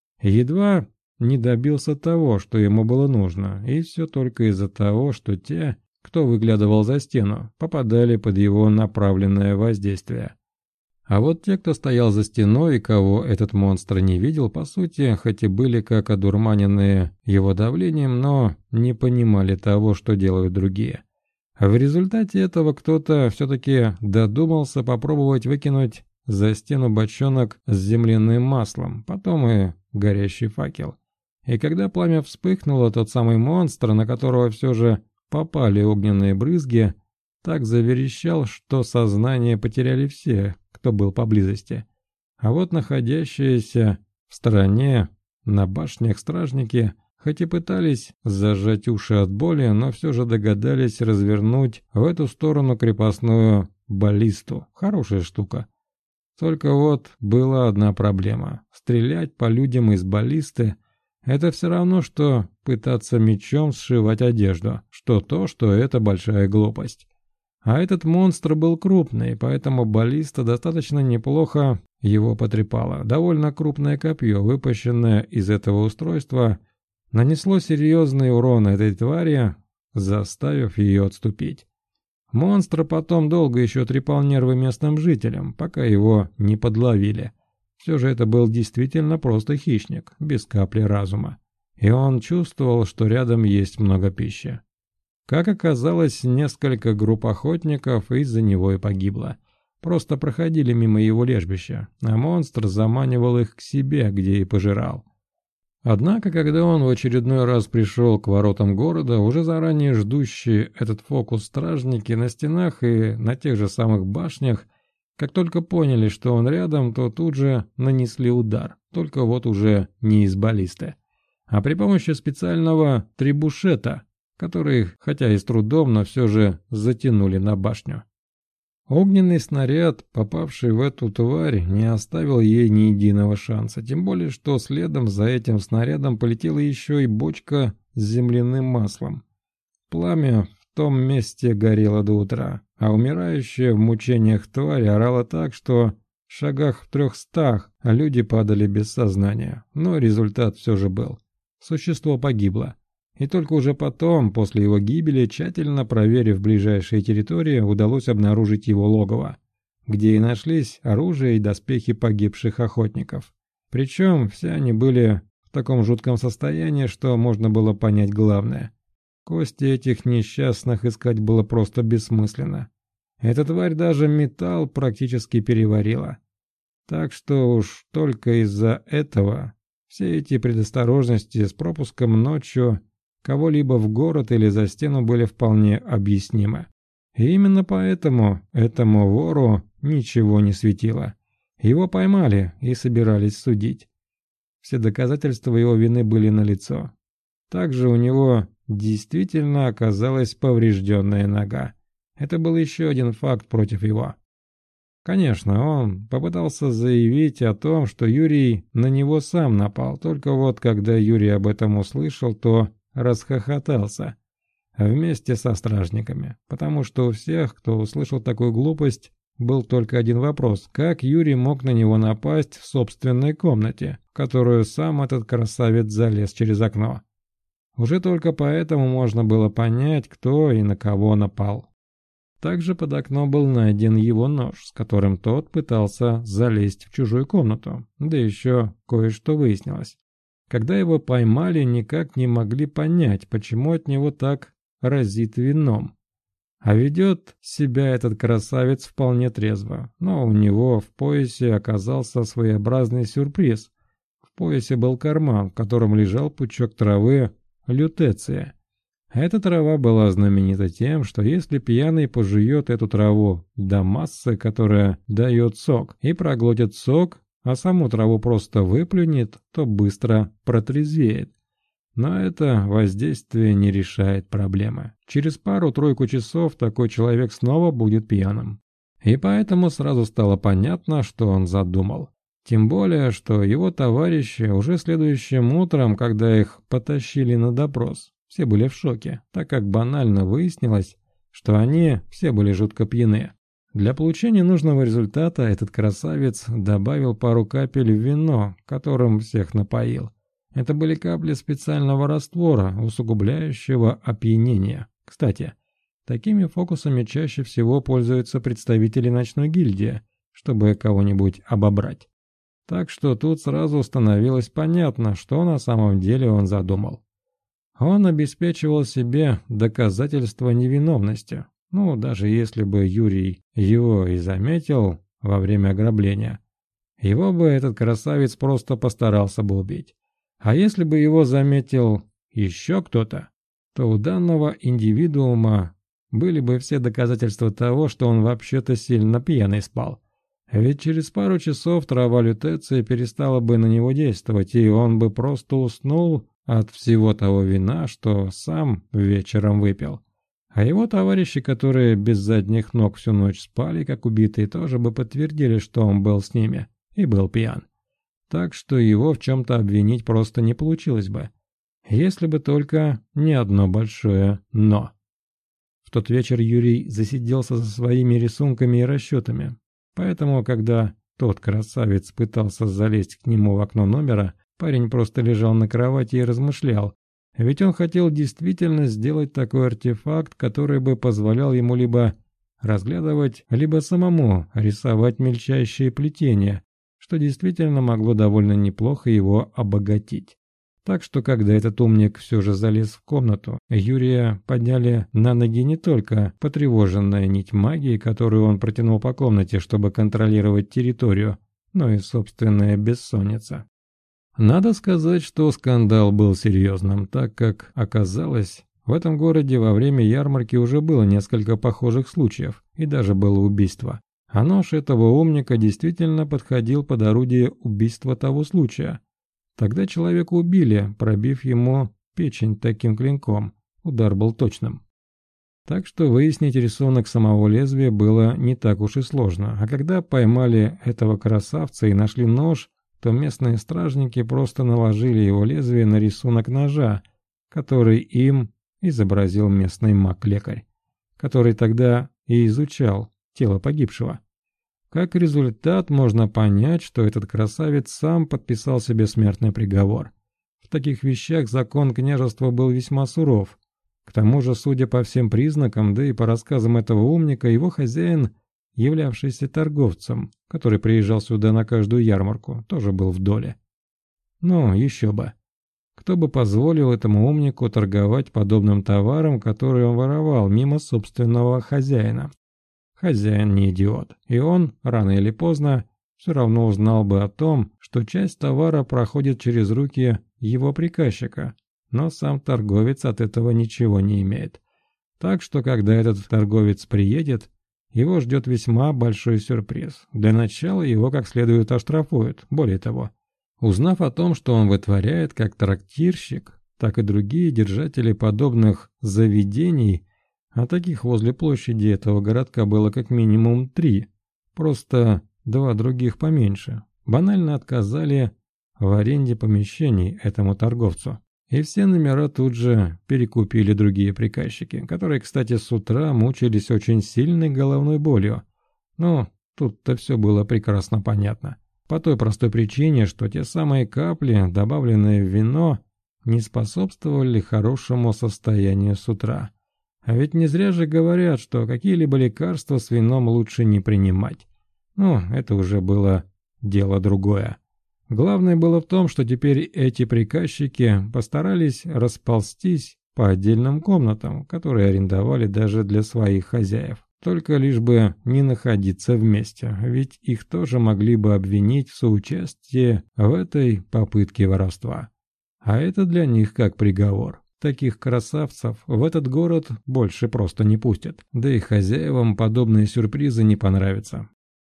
Едва не добился того, что ему было нужно, и все только из-за того, что те, кто выглядывал за стену, попадали под его направленное воздействие. А вот те, кто стоял за стеной и кого этот монстр не видел, по сути, хоть и были как одурманенные его давлением, но не понимали того, что делают другие. А в результате этого кто-то все-таки додумался попробовать выкинуть за стену бочонок с земляным маслом, потом и горящий факел. И когда пламя вспыхнуло, тот самый монстр, на которого все же попали огненные брызги, так заверещал, что сознание потеряли все, кто был поблизости. А вот находящиеся в стороне на башнях стражники, хоть и пытались зажать уши от боли, но все же догадались развернуть в эту сторону крепостную баллисту. Хорошая штука. Только вот была одна проблема. Стрелять по людям из баллисты — это все равно, что пытаться мечом сшивать одежду. Что то, что это большая глупость. А этот монстр был крупный, поэтому баллиста достаточно неплохо его потрепала. Довольно крупное копье, выпущенное из этого устройства, нанесло серьезный урон этой твари, заставив ее отступить. Монстр потом долго еще трепал нервы местным жителям, пока его не подловили. Все же это был действительно просто хищник, без капли разума. И он чувствовал, что рядом есть много пищи. Как оказалось, несколько групп охотников из-за него и погибло. Просто проходили мимо его лежбища, а монстр заманивал их к себе, где и пожирал. Однако, когда он в очередной раз пришел к воротам города, уже заранее ждущие этот фокус стражники на стенах и на тех же самых башнях, как только поняли, что он рядом, то тут же нанесли удар, только вот уже не из баллисты, а при помощи специального требушета, которые, хотя и с трудом, но все же затянули на башню. Огненный снаряд, попавший в эту тварь, не оставил ей ни единого шанса, тем более, что следом за этим снарядом полетела еще и бочка с земляным маслом. Пламя в том месте горело до утра, а умирающая в мучениях тварь орала так, что в шагах в 300 люди падали без сознания, но результат все же был. Существо погибло. И только уже потом, после его гибели, тщательно проверив ближайшие территории, удалось обнаружить его логово, где и нашлись оружие и доспехи погибших охотников. Причем все они были в таком жутком состоянии, что можно было понять главное. Кости этих несчастных искать было просто бессмысленно. Эта тварь даже металл практически переварила. Так что уж только из-за этого все эти предосторожности с пропуском ночью кого-либо в город или за стену были вполне объяснимы. И именно поэтому этому вору ничего не светило. Его поймали и собирались судить. Все доказательства его вины были налицо. Также у него действительно оказалась поврежденная нога. Это был еще один факт против его. Конечно, он попытался заявить о том, что Юрий на него сам напал, только вот когда Юрий об этом услышал, то расхохотался вместе со стражниками, потому что у всех, кто услышал такую глупость, был только один вопрос: как Юрий мог на него напасть в собственной комнате, в которую сам этот красавец залез через окно. Уже только поэтому можно было понять, кто и на кого напал. Также под окном был найден его нож, с которым тот пытался залезть в чужую комнату, да еще кое-что выяснилось. Когда его поймали, никак не могли понять, почему от него так разит вином. А ведет себя этот красавец вполне трезво, но у него в поясе оказался своеобразный сюрприз. В поясе был карман, в котором лежал пучок травы лютеция. Эта трава была знаменита тем, что если пьяный пожует эту траву до массы, которая дает сок, и проглотит сок, а саму траву просто выплюнет, то быстро протрезвеет. Но это воздействие не решает проблемы. Через пару-тройку часов такой человек снова будет пьяным. И поэтому сразу стало понятно, что он задумал. Тем более, что его товарищи уже следующим утром, когда их потащили на допрос, все были в шоке, так как банально выяснилось, что они все были жутко пьяны. Для получения нужного результата этот красавец добавил пару капель в вино, которым всех напоил. Это были капли специального раствора, усугубляющего опьянение. Кстати, такими фокусами чаще всего пользуются представители ночной гильдии, чтобы кого-нибудь обобрать. Так что тут сразу становилось понятно, что на самом деле он задумал. Он обеспечивал себе доказательство невиновности. Ну, даже если бы Юрий его и заметил во время ограбления, его бы этот красавец просто постарался бы убить. А если бы его заметил еще кто-то, то у данного индивидуума были бы все доказательства того, что он вообще-то сильно пьяный спал. Ведь через пару часов трава лютеции перестала бы на него действовать, и он бы просто уснул от всего того вина, что сам вечером выпил. А его товарищи, которые без задних ног всю ночь спали, как убитые, тоже бы подтвердили, что он был с ними и был пьян. Так что его в чем-то обвинить просто не получилось бы, если бы только не одно большое «но». В тот вечер Юрий засиделся за своими рисунками и расчетами, поэтому, когда тот красавец пытался залезть к нему в окно номера, парень просто лежал на кровати и размышлял, ведь он хотел действительно сделать такой артефакт, который бы позволял ему либо разглядывать, либо самому рисовать мельчайшие плетения, что действительно могло довольно неплохо его обогатить. Так что, когда этот умник все же залез в комнату, Юрия подняли на ноги не только потревоженная нить магии, которую он протянул по комнате, чтобы контролировать территорию, но и собственная бессонница. Надо сказать, что скандал был серьезным, так как, оказалось, в этом городе во время ярмарки уже было несколько похожих случаев, и даже было убийство. А нож этого умника действительно подходил под орудие убийства того случая. Тогда человека убили, пробив ему печень таким клинком, удар был точным. Так что выяснить рисунок самого лезвия было не так уж и сложно, а когда поймали этого красавца и нашли нож, то местные стражники просто наложили его лезвие на рисунок ножа, который им изобразил местный маг-лекарь, который тогда и изучал тело погибшего. Как результат, можно понять, что этот красавец сам подписал себе смертный приговор. В таких вещах закон княжества был весьма суров. К тому же, судя по всем признакам, да и по рассказам этого умника, его хозяин, являвшийся торговцем, который приезжал сюда на каждую ярмарку, тоже был в доле. Ну, еще бы. Кто бы позволил этому умнику торговать подобным товаром, который он воровал мимо собственного хозяина? Хозяин не идиот, и он, рано или поздно, все равно узнал бы о том, что часть товара проходит через руки его приказчика, но сам торговец от этого ничего не имеет. Так что, когда этот торговец приедет, его ждет весьма большой сюрприз. Для начала его как следует оштрафуют, более того. Узнав о том, что он вытворяет как трактирщик, так и другие держатели подобных заведений, а таких возле площади этого городка было как минимум 3, просто 2 других поменьше, банально отказали в аренде помещений этому торговцу. И все номера тут же перекупили другие приказчики, которые, кстати, с утра мучились очень сильной головной болью. Но тут-то все было прекрасно понятно. По той простой причине, что те самые капли, добавленные в вино, не способствовали хорошему состоянию с утра. А ведь не зря же говорят, что какие-либо лекарства с вином лучше не принимать. Ну, это уже было дело другое. Главное было в том, что теперь эти приказчики постарались расползтись по отдельным комнатам, которые арендовали даже для своих хозяев. Только лишь бы не находиться вместе, ведь их тоже могли бы обвинить в соучастии в этой попытке воровства. А это для них как приговор. Таких красавцев в этот город больше просто не пустят, да и хозяевам подобные сюрпризы не понравятся.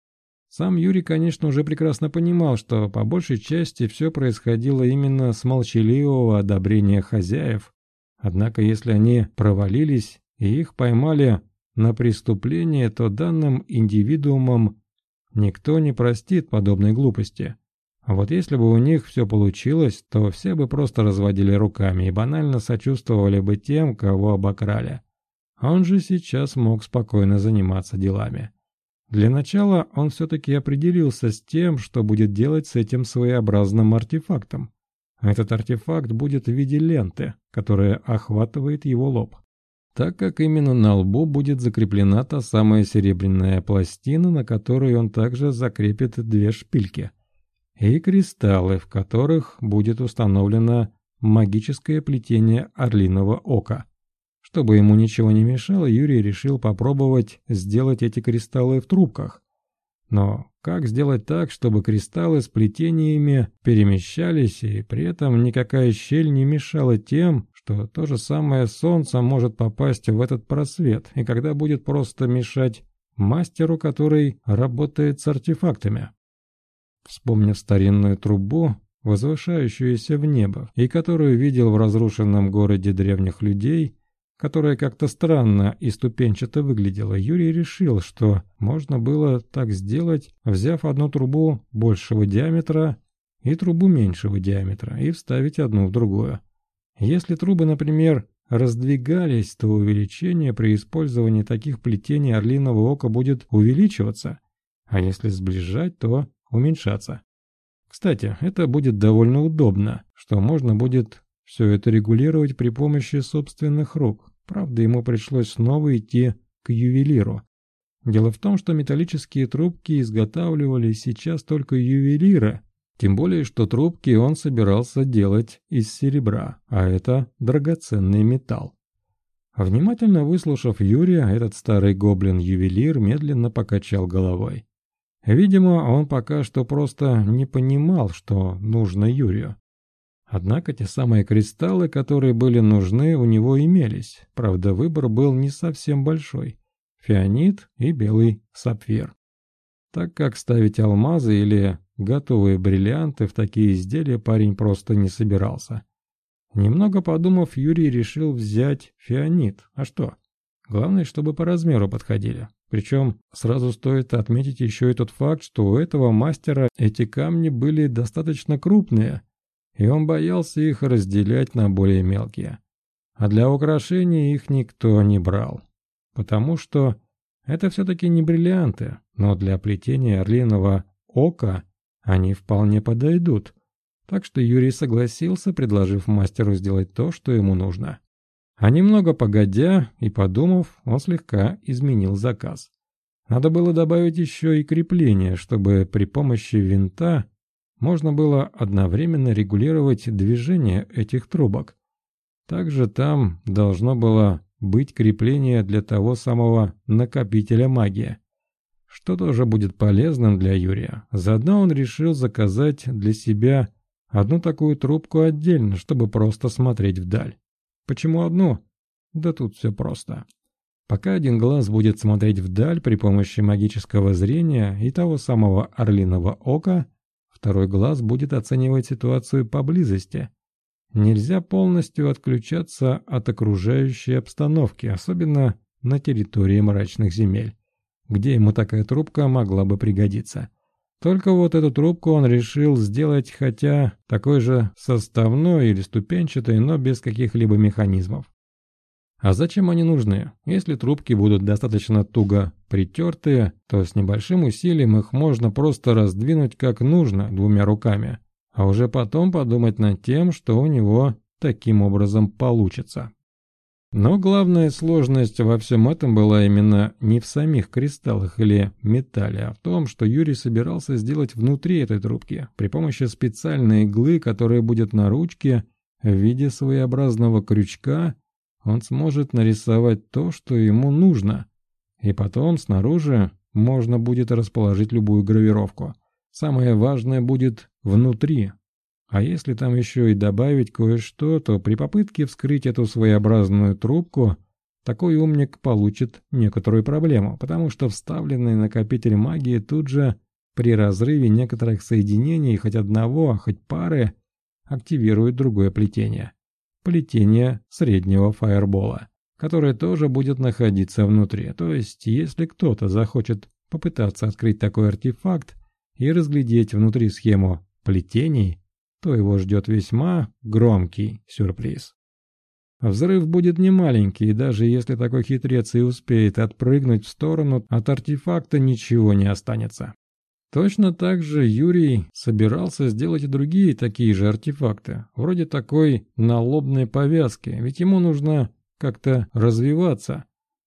Сам Юрий, конечно, уже прекрасно понимал, что по большей части все происходило именно с молчаливого одобрения хозяев. Однако если они провалились и их поймали на преступление, то данным индивидуумам никто не простит подобной глупости. А вот если бы у них все получилось, то все бы просто разводили руками и банально сочувствовали бы тем, кого обокрали. Он же сейчас мог спокойно заниматься делами. Для начала он все-таки определился с тем, что будет делать с этим своеобразным артефактом. Этот артефакт будет в виде ленты, которая охватывает его лоб, так как именно на лбу будет закреплена та самая серебряная пластина, на которой он также закрепит 2 шпильки, и кристаллы, в которых будет установлено магическое плетение орлиного ока. Чтобы ему ничего не мешало, Юрий решил попробовать сделать эти кристаллы в трубках. Но как сделать так, чтобы кристаллы с плетениями перемещались, и при этом никакая щель не мешала тем, что то же самое солнце может попасть в этот просвет, и когда будет просто мешать мастеру, который работает с артефактами? Вспомнив старинную трубу, возвышающуюся в небо, и которую видел в разрушенном городе древних людей, которая как-то странно и ступенчато выглядела, Юрий решил, что можно было так сделать, взяв одну трубу большего диаметра и трубу меньшего диаметра, и вставить одну в другую. Если трубы, например, раздвигались, то увеличение при использовании таких плетений орлиного ока будет увеличиваться, а если сближать, то уменьшаться. Кстати, это будет довольно удобно, что можно будет все это регулировать при помощи собственных рук. Правда, ему пришлось снова идти к ювелиру. Дело в том, что металлические трубки изготавливали сейчас только ювелиры, тем более, что трубки он собирался делать из серебра, а это драгоценный металл. Внимательно выслушав Юрия, этот старый гоблин-ювелир медленно покачал головой. Видимо, он пока что просто не понимал, что нужно Юрию. Однако те самые кристаллы, которые были нужны, у него имелись. Правда, выбор был не совсем большой. Фианит и белый сапфир. Так как ставить алмазы или готовые бриллианты в такие изделия парень просто не собирался. Немного подумав, Юрий решил взять фианит. А что? Главное, чтобы по размеру подходили. Причем сразу стоит отметить еще и тот факт, что у этого мастера эти камни были достаточно крупные, и он боялся их разделять на более мелкие. А для украшения их никто не брал. Потому что это все-таки не бриллианты, но для плетения орлиного ока они вполне подойдут. Так что Юрий согласился, предложив мастеру сделать то, что ему нужно. А немного погодя и подумав, он слегка изменил заказ. Надо было добавить еще и крепление, чтобы при помощи винта можно было одновременно регулировать движение этих трубок. Также там должно было быть крепление для того самого накопителя магии, что тоже будет полезным для Юрия. Заодно он решил заказать для себя одну такую трубку отдельно, чтобы просто смотреть вдаль. Почему одну? Да тут все просто. Пока один глаз будет смотреть вдаль при помощи магического зрения и того самого орлиного ока, второй глаз будет оценивать ситуацию поблизости. Нельзя полностью отключаться от окружающей обстановки, особенно на территории мрачных земель, где ему такая трубка могла бы пригодиться. Только вот эту трубку он решил сделать хотя такой же составной или ступенчатой, но без каких-либо механизмов. А зачем они нужны? Если трубки будут достаточно туго притертые, то с небольшим усилием их можно просто раздвинуть как нужно двумя руками, а уже потом подумать над тем, что у него таким образом получится. Но главная сложность во всем этом была именно не в самих кристаллах или металле, а в том, что Юрий собирался сделать внутри этой трубки при помощи специальной иглы, которая будет на ручке в виде своеобразного крючка. Он сможет нарисовать то, что ему нужно, и потом снаружи можно будет расположить любую гравировку. Самое важное будет внутри. А если там еще и добавить кое-что, то при попытке вскрыть эту своеобразную трубку, такой умник получит некоторую проблему, потому что вставленный накопитель магии тут же при разрыве некоторых соединений, хоть одного, хоть пары, активирует другое плетение. Плетение среднего фаербола, которое тоже будет находиться внутри. То есть, если кто-то захочет попытаться открыть такой артефакт и разглядеть внутри схему плетений, то его ждет весьма громкий сюрприз. Взрыв будет немаленький, и даже если такой хитрец и успеет отпрыгнуть в сторону, от артефакта ничего не останется. Точно так же Юрий собирался сделать и другие такие же артефакты, вроде такой налобной повязки, ведь ему нужно как-то развиваться.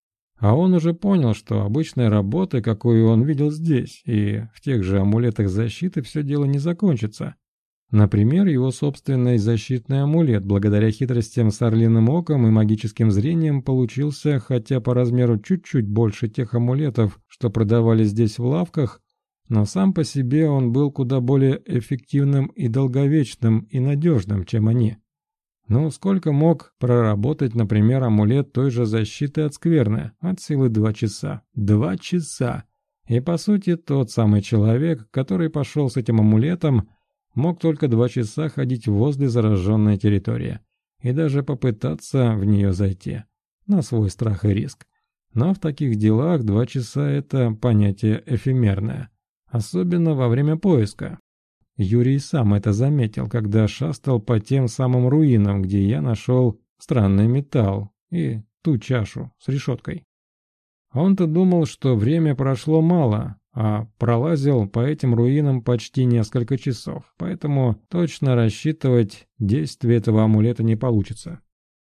А он уже понял, что обычной работы, какую он видел здесь, и в тех же амулетах защиты, все дело не закончится. Например, его собственный защитный амулет, благодаря хитростям с орлиным оком и магическим зрением, получился, хотя по размеру чуть-чуть больше тех амулетов, что продавали здесь в лавках, но сам по себе он был куда более эффективным и долговечным и надежным, чем они. Ну, сколько мог проработать, например, амулет той же защиты от скверны? От силы 2 часа. 2 часа! И по сути, тот самый человек, который пошел с этим амулетом, мог только 2 часа ходить возле зараженной территории и даже попытаться в нее зайти, на свой страх и риск. Но в таких делах 2 часа – это понятие эфемерное. Особенно во время поиска. Юрий сам это заметил, когда шастал по тем самым руинам, где я нашел странный металл и ту чашу с решеткой. Он-то думал, что время прошло мало, а пролазил по этим руинам почти несколько часов, поэтому точно рассчитывать действие этого амулета не получится.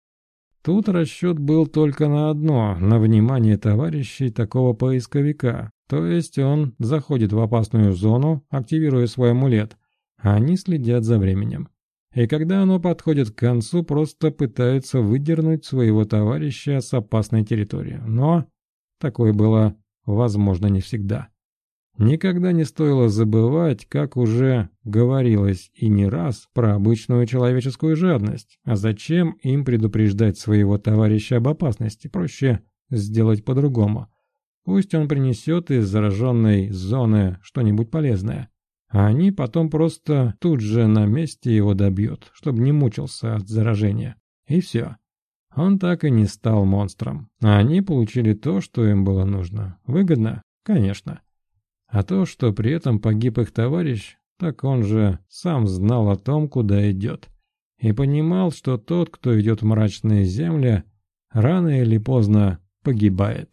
Тут расчет был только на одно, на внимание товарищей такого поисковика. То есть он заходит в опасную зону, активируя свой амулет, а они следят за временем. И когда оно подходит к концу, просто пытаются выдернуть своего товарища с опасной территории. Но такое было возможно не всегда. Никогда не стоило забывать, как уже говорилось и не раз, про обычную человеческую жадность. А зачем им предупреждать своего товарища об опасности? Проще сделать по-другому. Пусть он принесет из зараженной зоны что-нибудь полезное. а они потом просто тут же на месте его добьют, чтобы не мучился от заражения. И все. Он так и не стал монстром. А они получили то, что им было нужно. Выгодно? Конечно. А то, что при этом погиб их товарищ, так он же сам знал о том, куда идет. И понимал, что тот, кто идет в мрачные земли, рано или поздно погибает.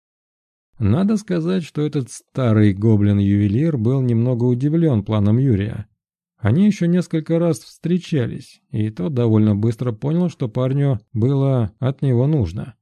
Надо сказать, что этот старый гоблин-ювелир был немного удивлен планом Юрия. Они еще несколько раз встречались, и тот довольно быстро понял, что парню было от него нужно.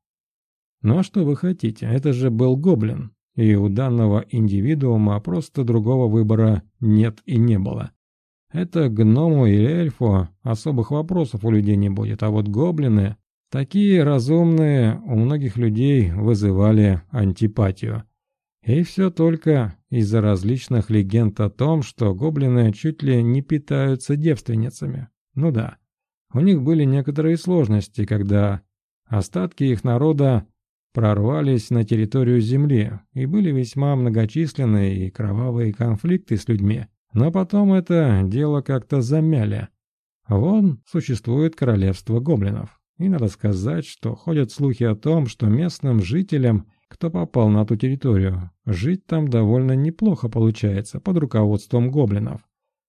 Ну а что вы хотите, это же был гоблин, и у данного индивидуума просто другого выбора нет и не было. Это гному или эльфу особых вопросов у людей не будет, а вот гоблины, такие разумные, у многих людей вызывали антипатию. И все только из-за различных легенд о том, что гоблины чуть ли не питаются девственницами. Ну да, у них были некоторые сложности, когда остатки их народа прорвались на территорию Земли, и были весьма многочисленные и кровавые конфликты с людьми. Но потом это дело как-то замяли. Вон существует королевство гоблинов. И надо сказать, что ходят слухи о том, что местным жителям, кто попал на ту территорию, жить там довольно неплохо получается под руководством гоблинов.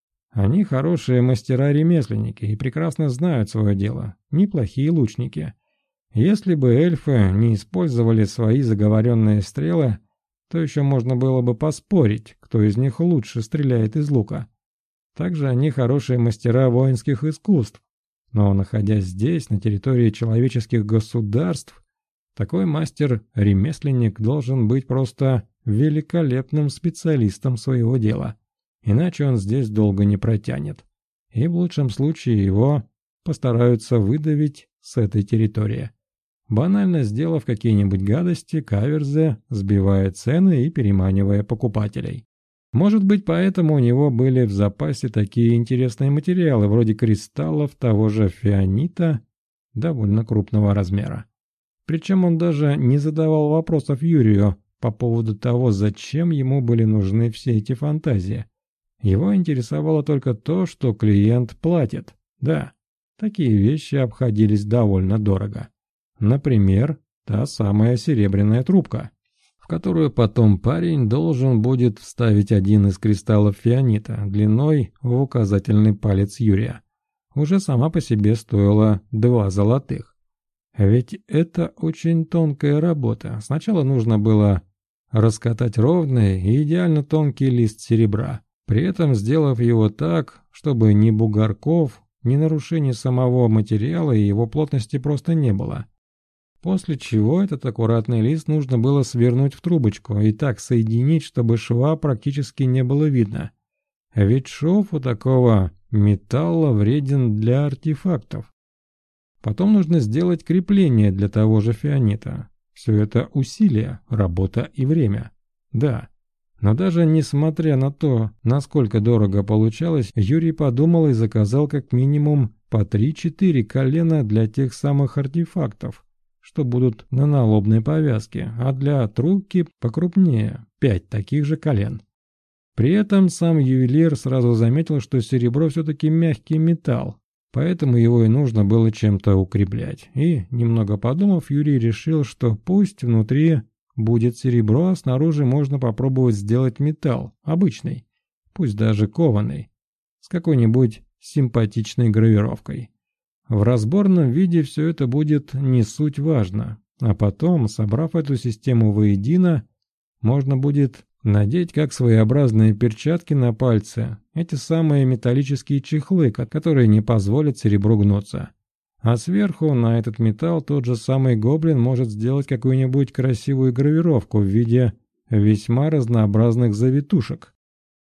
Они хорошие мастера-ремесленники и прекрасно знают свое дело, неплохие лучники. Если бы эльфы не использовали свои заговоренные стрелы, то еще можно было бы поспорить, кто из них лучше стреляет из лука. Также они хорошие мастера воинских искусств. Но находясь здесь, на территории человеческих государств, такой мастер-ремесленник должен быть просто великолепным специалистом своего дела. Иначе он здесь долго не протянет. И в лучшем случае его постараются выдавить с этой территории. Банально сделав какие-нибудь гадости, каверзы, сбивая цены и переманивая покупателей. Может быть, поэтому у него были в запасе такие интересные материалы, вроде кристаллов того же фианита, довольно крупного размера. Причем он даже не задавал вопросов Юрию по поводу того, зачем ему были нужны все эти фантазии. Его интересовало только то, что клиент платит. Да, такие вещи обходились довольно дорого. Например, та самая серебряная трубка, в которую потом парень должен будет вставить один из кристаллов фианита длиной в указательный палец Юрия. Уже сама по себе стоила 2 золотых. Ведь это очень тонкая работа. Сначала нужно было раскатать ровный и идеально тонкий лист серебра, при этом сделав его так, чтобы ни бугорков, ни нарушений самого материала и его плотности просто не было. После чего этот аккуратный лист нужно было свернуть в трубочку и так соединить, чтобы шва практически не было видно. Ведь шов у такого металла вреден для артефактов. Потом нужно сделать крепление для того же фианита. Все это усилия, работа и время. Да, но даже несмотря на то, насколько дорого получалось, Юрий подумал и заказал как минимум по 3-4 колена для тех самых артефактов, что будут на налобной повязке, а для трубки покрупнее 5 таких же колен. При этом сам ювелир сразу заметил, что серебро все-таки мягкий металл, поэтому его и нужно было чем-то укреплять. И, немного подумав, Юрий решил, что пусть внутри будет серебро, а снаружи можно попробовать сделать металл, обычный, пусть даже кованый, с какой-нибудь симпатичной гравировкой. В разборном виде все это будет не суть важно, а потом, собрав эту систему воедино, можно будет надеть как своеобразные перчатки на пальцы эти самые металлические чехлы, которые не позволят серебру гнуться. А сверху на этот металл тот же самый гоблин может сделать какую-нибудь красивую гравировку в виде весьма разнообразных завитушек.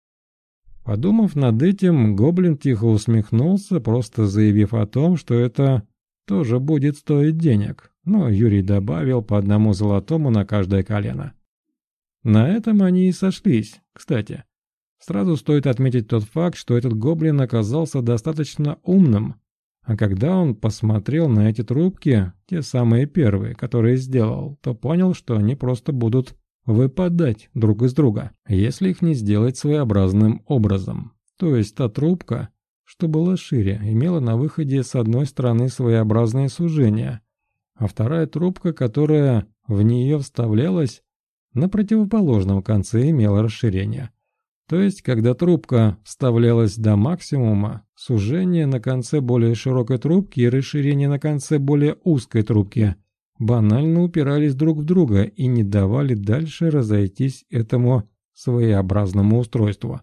Подумав над этим, гоблин тихо усмехнулся, просто заявив о том, что это тоже будет стоить денег, но Юрий добавил по 1 золотому на каждое колено. На этом они и сошлись, кстати. Сразу стоит отметить тот факт, что этот гоблин оказался достаточно умным, а когда он посмотрел на эти трубки, те самые первые, которые сделал, то понял, что они просто будут выпадать друг из друга, если их не сделать своеобразным образом. То есть та трубка, что была шире, имела на выходе с одной стороны своеобразное сужение, а вторая трубка, которая в нее вставлялась, на противоположном конце имела расширение. То есть, когда трубка вставлялась до максимума, сужение на конце более широкой трубки и расширение на конце более узкой трубки банально упирались друг в друга и не давали дальше разойтись этому своеобразному устройству.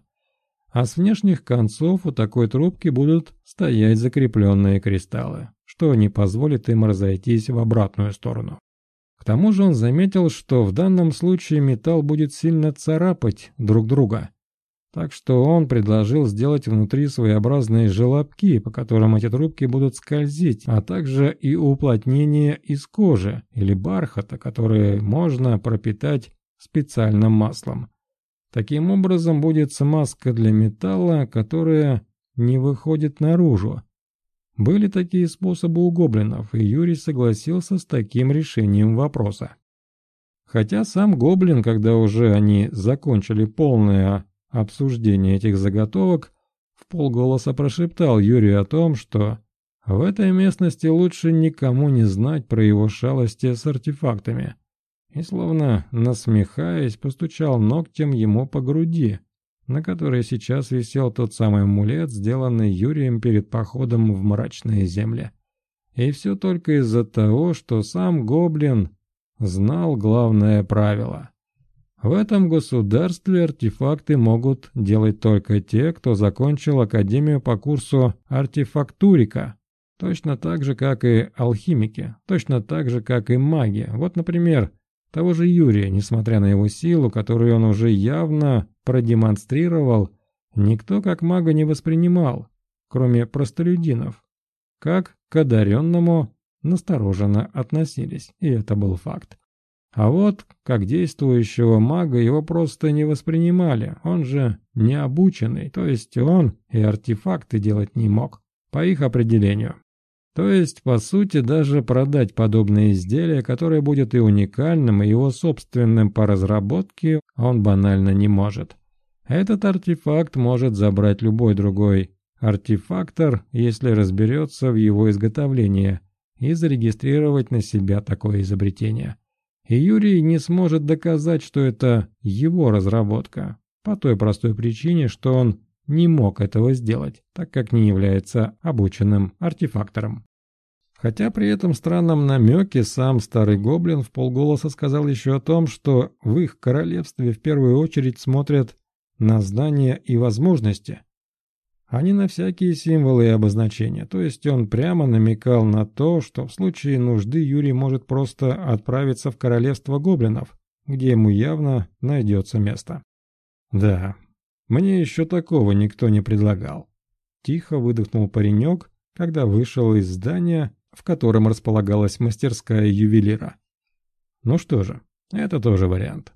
А с внешних концов у такой трубки будут стоять закрепленные кристаллы, что не позволит им разойтись в обратную сторону. К тому же он заметил, что в данном случае металл будет сильно царапать друг друга. Так что он предложил сделать внутри своеобразные желобки, по которым эти трубки будут скользить, а также и уплотнение из кожи или бархата, которые можно пропитать специальным маслом. Таким образом будет смазка для металла, которая не выходит наружу. Были такие способы у гоблинов, и Юрий согласился с таким решением вопроса. Хотя сам гоблин, когда уже они закончили полное обсуждение этих заготовок, вполголоса прошептал Юрию о том, что в этой местности лучше никому не знать про его шалости с артефактами, и, словно насмехаясь, постучал ногтем ему по груди, на которой сейчас висел тот самый амулет, сделанный Юрием перед походом в мрачные земли. И все только из-за того, что сам гоблин знал главное правило. В этом государстве артефакты могут делать только те, кто закончил академию по курсу артефактурика. Точно так же, как и алхимики, точно так же, как и маги. Вот, например, того же Юрия, несмотря на его силу, которую он уже явно продемонстрировал, никто как мага не воспринимал, кроме простолюдинов. Как к одаренному настороженно относились, и это был факт. А вот, как действующего мага, его просто не воспринимали, он же необученный, то есть он и артефакты делать не мог, по их определению. То есть, по сути, даже продать подобное изделие, которое будет и уникальным, и его собственным по разработке, он банально не может. Этот артефакт может забрать любой другой артефактор, если разберется в его изготовлении, и зарегистрировать на себя такое изобретение. И Юрий не сможет доказать, что это его разработка, по той простой причине, что он не мог этого сделать, так как не является обученным артефактором. Хотя при этом странном намеке сам старый гоблин вполголоса сказал еще о том, что в их королевстве в первую очередь смотрят на знания и возможности, а не на всякие символы и обозначения. То есть он прямо намекал на то, что в случае нужды Юрий может просто отправиться в королевство гоблинов, где ему явно найдется место. «Да, мне еще такого никто не предлагал», – тихо выдохнул паренек, когда вышел из здания, в котором располагалась мастерская ювелира. Ну что же, это тоже вариант.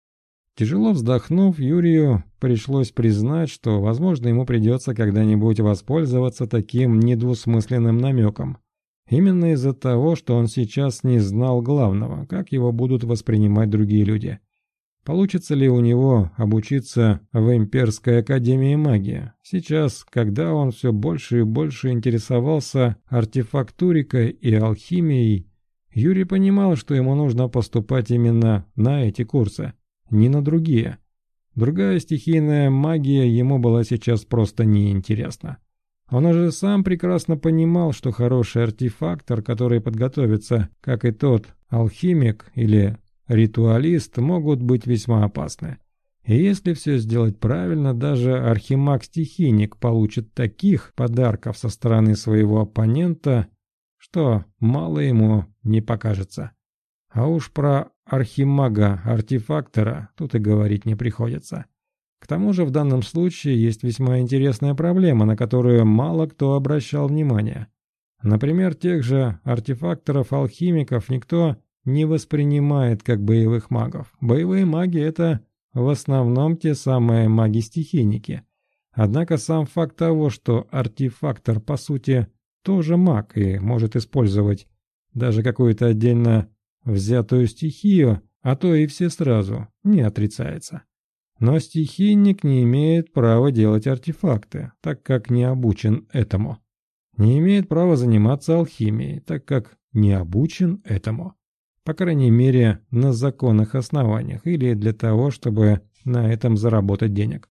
Тяжело вздохнув, Юрию пришлось признать, что, возможно, ему придется когда-нибудь воспользоваться таким недвусмысленным намеком. Именно из-за того, что он сейчас не знал главного, как его будут воспринимать другие люди. Получится ли у него обучиться в Имперской академии магии? Сейчас, когда он все больше и больше интересовался артефактурикой и алхимией, Юрий понимал, что ему нужно поступать именно на эти курсы, не на другие. Другая стихийная магия ему была сейчас просто неинтересна. Он уже сам прекрасно понимал, что хороший артефактор, который подготовится, как и тот алхимик или ритуалист, могут быть весьма опасны. И если все сделать правильно, даже архимаг-стихийник получит таких подарков со стороны своего оппонента, что мало ему не покажется. А уж про архимага-артефактора тут и говорить не приходится. К тому же в данном случае есть весьма интересная проблема, на которую мало кто обращал внимание. Например, тех же артефакторов-алхимиков никто не воспринимает как боевых магов. Боевые маги – это в основном те самые маги-стихийники. Однако сам факт того, что артефактор по сути тоже маг и может использовать даже какую-то отдельно взятую стихию, а то и все сразу, не отрицается. Но стихийник не имеет права делать артефакты, так как не обучен этому. Не имеет права заниматься алхимией, так как не обучен этому. По крайней мере, на законных основаниях или для того, чтобы на этом заработать денег.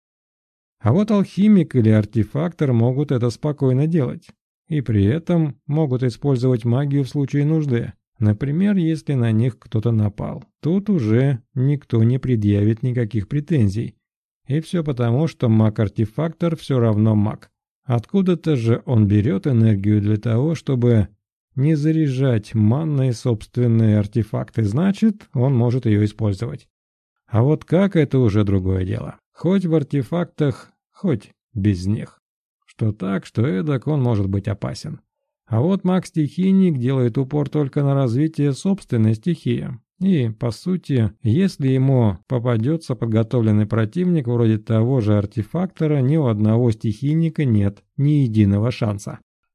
А вот алхимик или артефактор могут это спокойно делать. И при этом могут использовать магию в случае нужды. Например, если на них кто-то напал. Тут уже никто не предъявит никаких претензий. И все потому, что маг-артефактор все равно маг. Откуда-то же он берет энергию для того, чтобы не заряжать манной собственные артефакты, значит, он может ее использовать. А вот как — это уже другое дело. Хоть в артефактах, хоть без них. Что так, что эдак, он может быть опасен. А вот маг-стихийник делает упор только на развитие собственной стихии. И, по сути, если ему попадется подготовленный противник вроде того же артефактора, ни у одного стихийника нет ни единого шанса.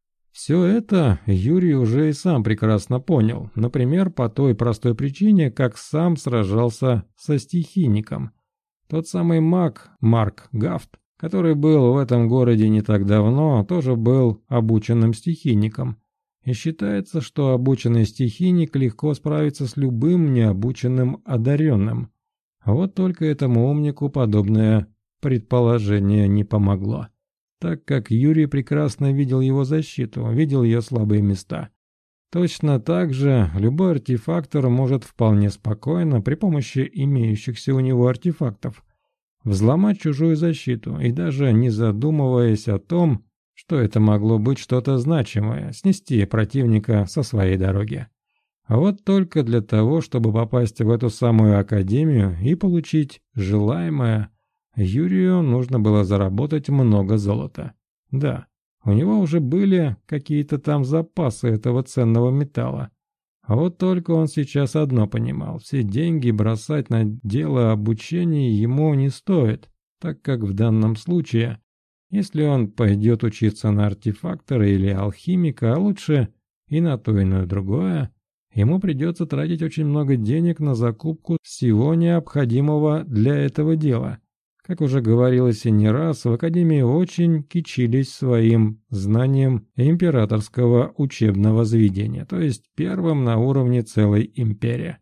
Все это Юрий уже и сам прекрасно понял, например, по той простой причине, как сам сражался со стихийником. Тот самый маг Марк Гафт, который был в этом городе не так давно, тоже был обученным стихийником. И считается, что обученный стихийник легко справится с любым необученным одаренным. Вот только этому умнику подобное предположение не помогло, так как Юрий прекрасно видел его защиту, видел ее слабые места. Точно так же любой артефактор может вполне спокойно при помощи имеющихся у него артефактов взломать чужую защиту и даже не задумываясь о том, что это могло быть что-то значимое, снести противника со своей дороги. А вот только для того, чтобы попасть в эту самую академию и получить желаемое, Юрию нужно было заработать много золота. Да, у него уже были какие-то там запасы этого ценного металла. А вот только он сейчас одно понимал: все деньги бросать на дело обучения ему не стоит, так как в данном случае, если он пойдет учиться на артефактора или алхимика, а лучше и на то, и на другое, ему придется тратить очень много денег на закупку всего необходимого для этого дела. Как уже говорилось и не раз, в Академии очень кичились своим знанием императорского учебного заведения, то есть первым на уровне целой империи.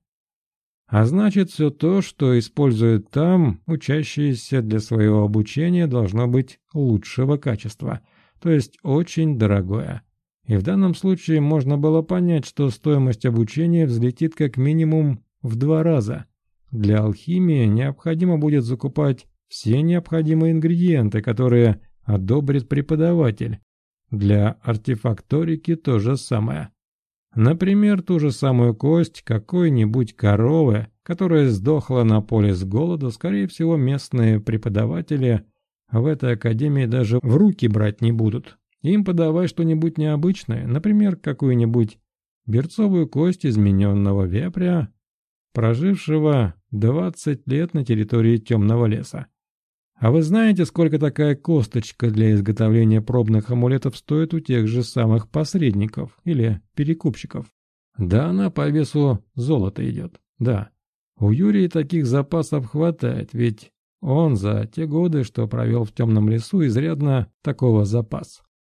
А значит, все то, что используют там, учащиеся для своего обучения, должно быть лучшего качества, то есть очень дорогое. И в данном случае можно было понять, что стоимость обучения взлетит как минимум в 2 раза. Для алхимии необходимо будет закупать все необходимые ингредиенты, которые одобрит преподаватель. Для артефакторики то же самое. Например, ту же самую кость какой-нибудь коровы, которая сдохла на поле с голоду, скорее всего, местные преподаватели в этой академии даже в руки брать не будут. Им подавай что-нибудь необычное, например, какую-нибудь берцовую кость измененного вепря, прожившего 20 лет на территории темного леса. А вы знаете, сколько такая косточка для изготовления пробных амулетов стоит у тех же самых посредников или перекупщиков? Да, она по весу золота идет. Да, у Юрия таких запасов хватает, ведь он за те годы, что провел в темном лесу, изрядно такого запас.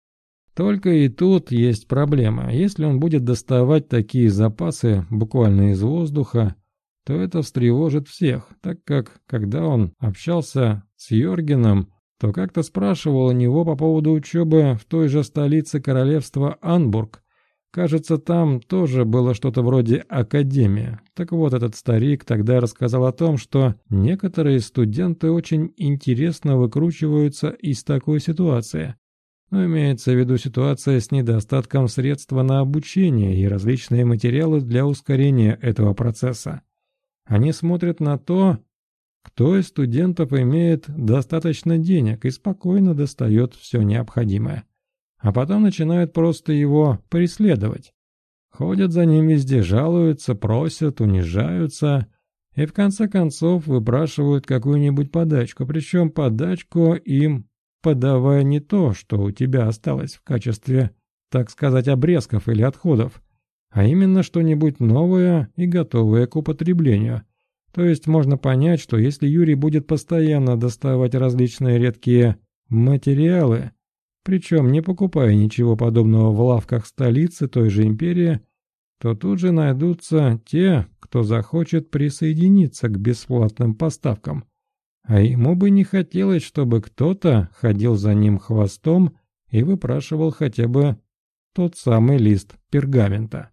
Только и тут есть проблема. Если он будет доставать такие запасы буквально из воздуха, то это встревожит всех, так как, когда он общался с Йоргеном, то как-то спрашивал у него по поводу учебы в той же столице королевства Анбург. Кажется, там тоже было что-то вроде академии. Так вот, этот старик тогда рассказал о том, что некоторые студенты очень интересно выкручиваются из такой ситуации. Но имеется в виду ситуация с недостатком средства на обучение и различные материалы для ускорения этого процесса. Они смотрят на то, кто из студентов имеет достаточно денег и спокойно достает все необходимое. А потом начинают просто его преследовать. Ходят за ним везде, жалуются, просят, унижаются и в конце концов выпрашивают какую-нибудь подачку, причем подачку им подавая не то, что у тебя осталось в качестве, так сказать, обрезков или отходов, а именно что-нибудь новое и готовое к употреблению. То есть можно понять, что если Юрий будет постоянно доставать различные редкие материалы, причем не покупая ничего подобного в лавках столицы той же империи, то тут же найдутся те, кто захочет присоединиться к бесплатным поставкам. А ему бы не хотелось, чтобы кто-то ходил за ним хвостом и выпрашивал хотя бы тот самый лист пергамента.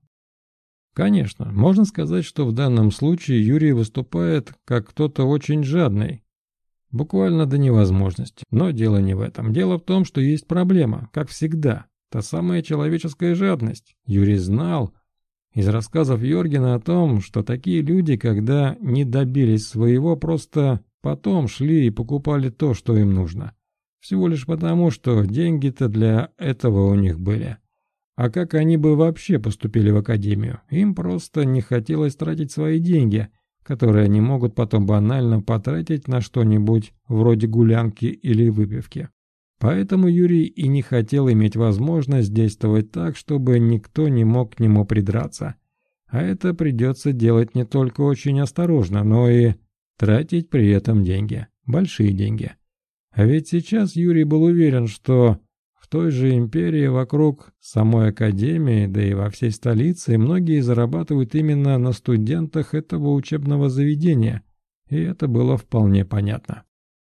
Конечно, можно сказать, что в данном случае Юрий выступает как кто-то очень жадный. Буквально до невозможности. Но дело не в этом. Дело в том, что есть проблема, как всегда. Та самая человеческая жадность. Юрий знал из рассказов Йоргена о том, что такие люди, когда не добились своего, просто потом шли и покупали то, что им нужно. Всего лишь потому, что деньги-то для этого у них были. А как они бы вообще поступили в академию? Им просто не хотелось тратить свои деньги, которые они могут потом банально потратить на что-нибудь вроде гулянки или выпивки. Поэтому Юрий и не хотел иметь возможность действовать так, чтобы никто не мог к нему придраться. А это придется делать не только очень осторожно, но и тратить при этом деньги. Большие деньги. А ведь сейчас Юрий был уверен, что в той же империи вокруг самой академии, да и во всей столице, многие зарабатывают именно на студентах этого учебного заведения, и это было вполне понятно.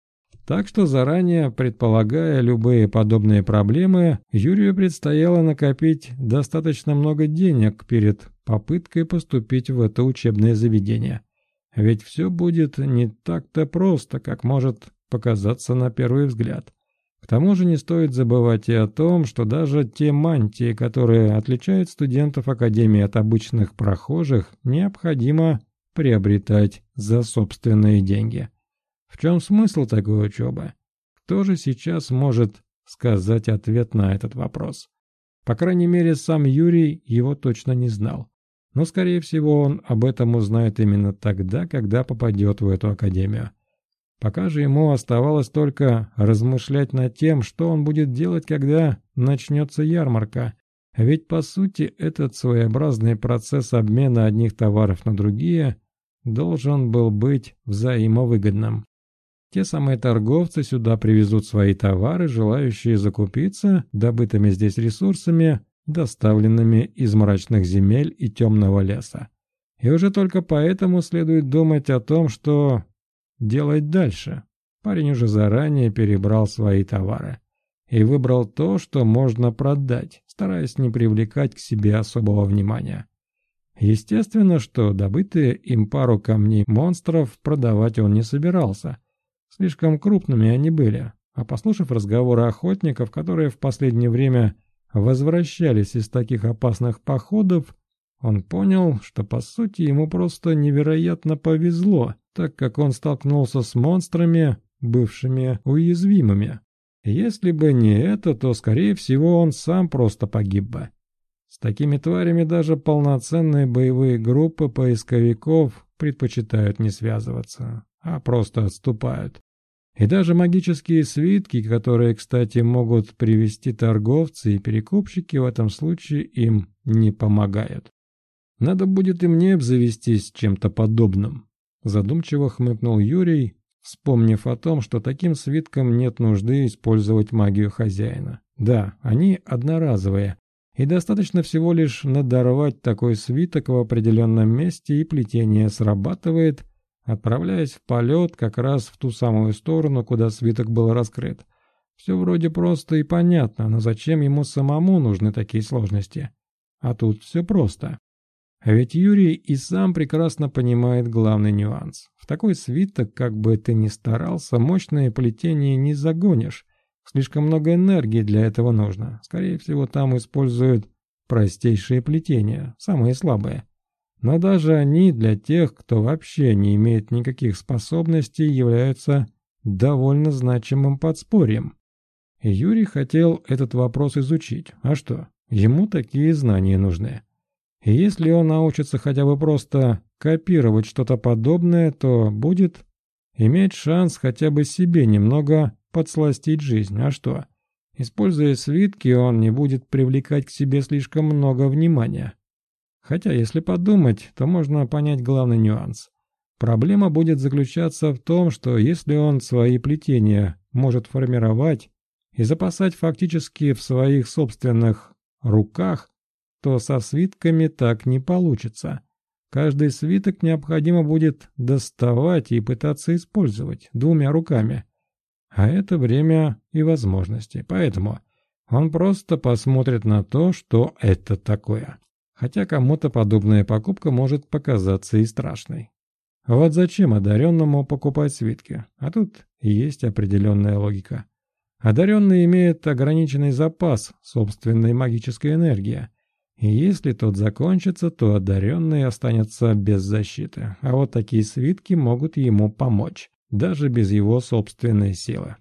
Так что заранее, предполагая любые подобные проблемы, Юрию предстояло накопить достаточно много денег перед попыткой поступить в это учебное заведение. Ведь все будет не так-то просто, как может показаться на первый взгляд. К тому же не стоит забывать и о том, что даже те мантии, которые отличают студентов Академии от обычных прохожих, необходимо приобретать за собственные деньги. В чем смысл такой учебы? Кто же сейчас может сказать ответ на этот вопрос? По крайней мере, сам Юрий его точно не знал. Но, скорее всего, он об этом узнает именно тогда, когда попадет в эту академию. Пока же ему оставалось только размышлять над тем, что он будет делать, когда начнется ярмарка. Ведь, по сути, этот своеобразный процесс обмена одних товаров на другие должен был быть взаимовыгодным. Те самые торговцы сюда привезут свои товары, желающие закупиться добытыми здесь ресурсами, доставленными из мрачных земель и темного леса. И уже только поэтому следует думать о том, что делать дальше. Парень уже заранее перебрал свои товары и выбрал то, что можно продать, стараясь не привлекать к себе особого внимания. Естественно, что добытые им пару камней монстров продавать он не собирался. Слишком крупными они были, а послушав разговоры охотников, которые в последнее время возвращались из таких опасных походов, он понял, что по сути ему просто невероятно повезло, так как он столкнулся с монстрами, бывшими уязвимыми. Если бы не это, то, скорее всего, он сам просто погиб бы. С такими тварями даже полноценные боевые группы поисковиков предпочитают не связываться, а просто отступают. И даже магические свитки, которые, кстати, могут привести торговцы и перекупщики, в этом случае им не помогают. Надо будет и мне обзавестись чем-то подобным. Задумчиво хмыкнул Юрий, вспомнив о том, что таким свиткам нет нужды использовать магию хозяина. Да, они одноразовые, и достаточно всего лишь надорвать такой свиток в определенном месте, и плетение срабатывает, отправляясь в полет как раз в ту самую сторону, куда свиток был раскрыт. Все вроде просто и понятно, но зачем ему самому нужны такие сложности? А тут все просто. А ведь Юрий и сам прекрасно понимает главный нюанс. В такой свиток, как бы ты ни старался, мощное плетение не загонишь. Слишком много энергии для этого нужно. Скорее всего, там используют простейшие плетения, самые слабые. Но даже они для тех, кто вообще не имеет никаких способностей, являются довольно значимым подспорьем. И Юрий хотел этот вопрос изучить. А что? Ему такие знания нужны. И если он научится хотя бы просто копировать что-то подобное, то будет иметь шанс хотя бы себе немного подсластить жизнь. А что? Используя свитки, он не будет привлекать к себе слишком много внимания. Хотя, если подумать, то можно понять главный нюанс. Проблема будет заключаться в том, что если он свои плетения может формировать и запасать фактически в своих собственных руках, то со свитками так не получится. Каждый свиток необходимо будет доставать и пытаться использовать двумя руками. А это время и возможности. Поэтому он просто посмотрит на то, что это такое. Хотя кому-то подобная покупка может показаться и страшной. Вот зачем одаренному покупать свитки? А тут есть определенная логика. Одаренный имеет ограниченный запас собственной магической энергии. И если тот закончится, то одаренный останется без защиты. А вот такие свитки могут ему помочь, даже без его собственной силы.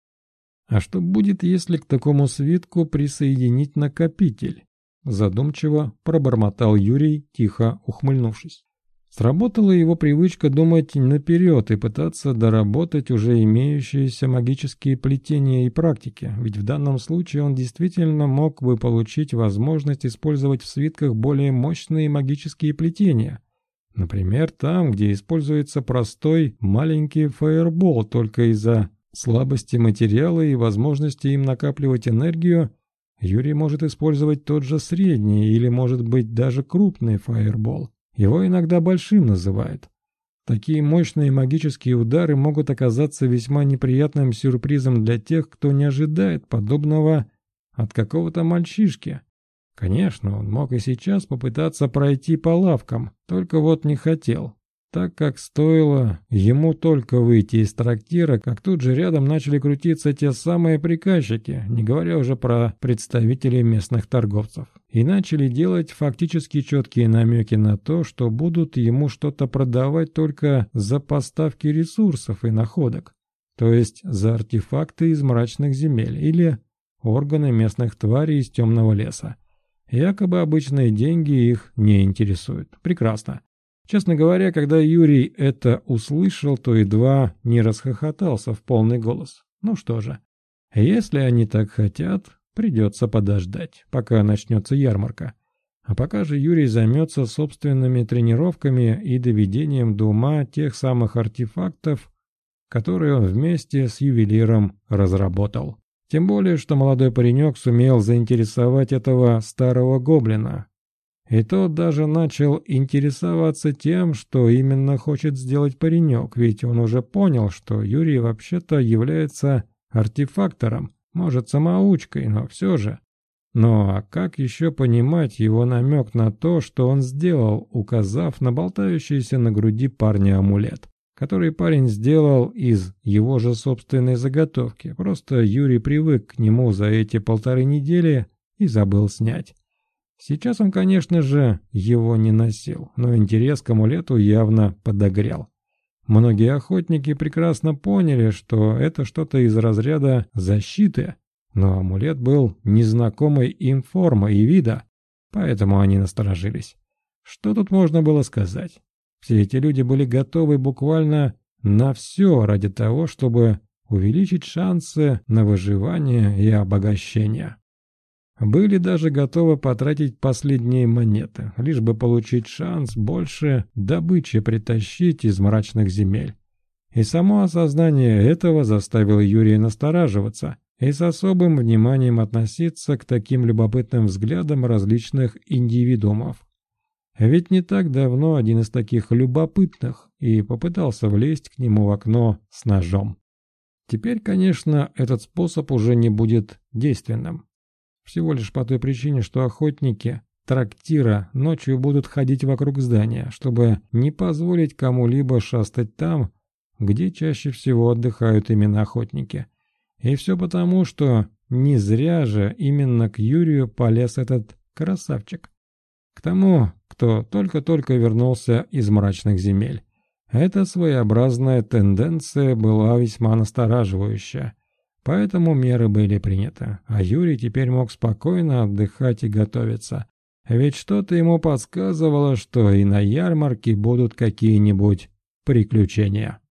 А что будет, если к такому свитку присоединить накопитель? Задумчиво пробормотал Юрий, тихо ухмыльнувшись. Сработала его привычка думать наперед и пытаться доработать уже имеющиеся магические плетения и практики, ведь в данном случае он действительно мог бы получить возможность использовать в свитках более мощные магические плетения. Например, там, где используется простой маленький фаербол, только из-за слабости материала и возможности им накапливать энергию, Юрий может использовать тот же средний или, может быть, даже крупный фаербол. Его иногда большим называют. Такие мощные магические удары могут оказаться весьма неприятным сюрпризом для тех, кто не ожидает подобного от какого-то мальчишки. Конечно, он мог и сейчас попытаться пройти по лавкам, только вот не хотел, так как стоило ему только выйти из трактира, как тут же рядом начали крутиться те самые приказчики, не говоря уже про представителей местных торговцев, и начали делать фактически четкие намеки на то, что будут ему что-то продавать только за поставки ресурсов и находок, то есть за артефакты из мрачных земель или органы местных тварей из темного леса. Якобы обычные деньги их не интересуют. Прекрасно. Честно говоря, когда Юрий это услышал, то едва не расхохотался в полный голос. Ну что же, если они так хотят, придется подождать, пока начнется ярмарка. А пока же Юрий займется собственными тренировками и доведением до ума тех самых артефактов, которые он вместе с ювелиром разработал. Тем более, что молодой паренек сумел заинтересовать этого старого гоблина. И тот даже начал интересоваться тем, что именно хочет сделать паренек, ведь он уже понял, что Юрий вообще-то является артефактором, может, самоучкой, но все же. Ну а как еще понимать его намек на то, что он сделал, указав на болтающийся на груди парня амулет, который парень сделал из его же собственной заготовки, просто Юрий привык к нему за эти 1,5 недели и забыл снять. Сейчас он, конечно же, его не носил, но интерес к амулету явно подогрел. Многие охотники прекрасно поняли, что это что-то из разряда защиты, но амулет был незнакомой им формы и вида, поэтому они насторожились. Что тут можно было сказать? Все эти люди были готовы буквально на все ради того, чтобы увеличить шансы на выживание и обогащение. Были даже готовы потратить последние монеты, лишь бы получить шанс больше добычи притащить из мрачных земель. И само осознание этого заставило Юрия настораживаться и с особым вниманием относиться к таким любопытным взглядам различных индивидуумов. Ведь не так давно один из таких любопытных и попытался влезть к нему в окно с ножом. Теперь, конечно, этот способ уже не будет действенным. Всего лишь по той причине, что охотники трактира ночью будут ходить вокруг здания, чтобы не позволить кому-либо шастать там, где чаще всего отдыхают именно охотники. И все потому, что не зря же именно к Юрию полез этот красавчик. К тому, кто только-только вернулся из мрачных земель. Эта своеобразная тенденция была весьма настораживающая. Поэтому меры были приняты, а Юрий теперь мог спокойно отдыхать и готовиться. Ведь что-то ему подсказывало, что и на ярмарке будут какие-нибудь приключения.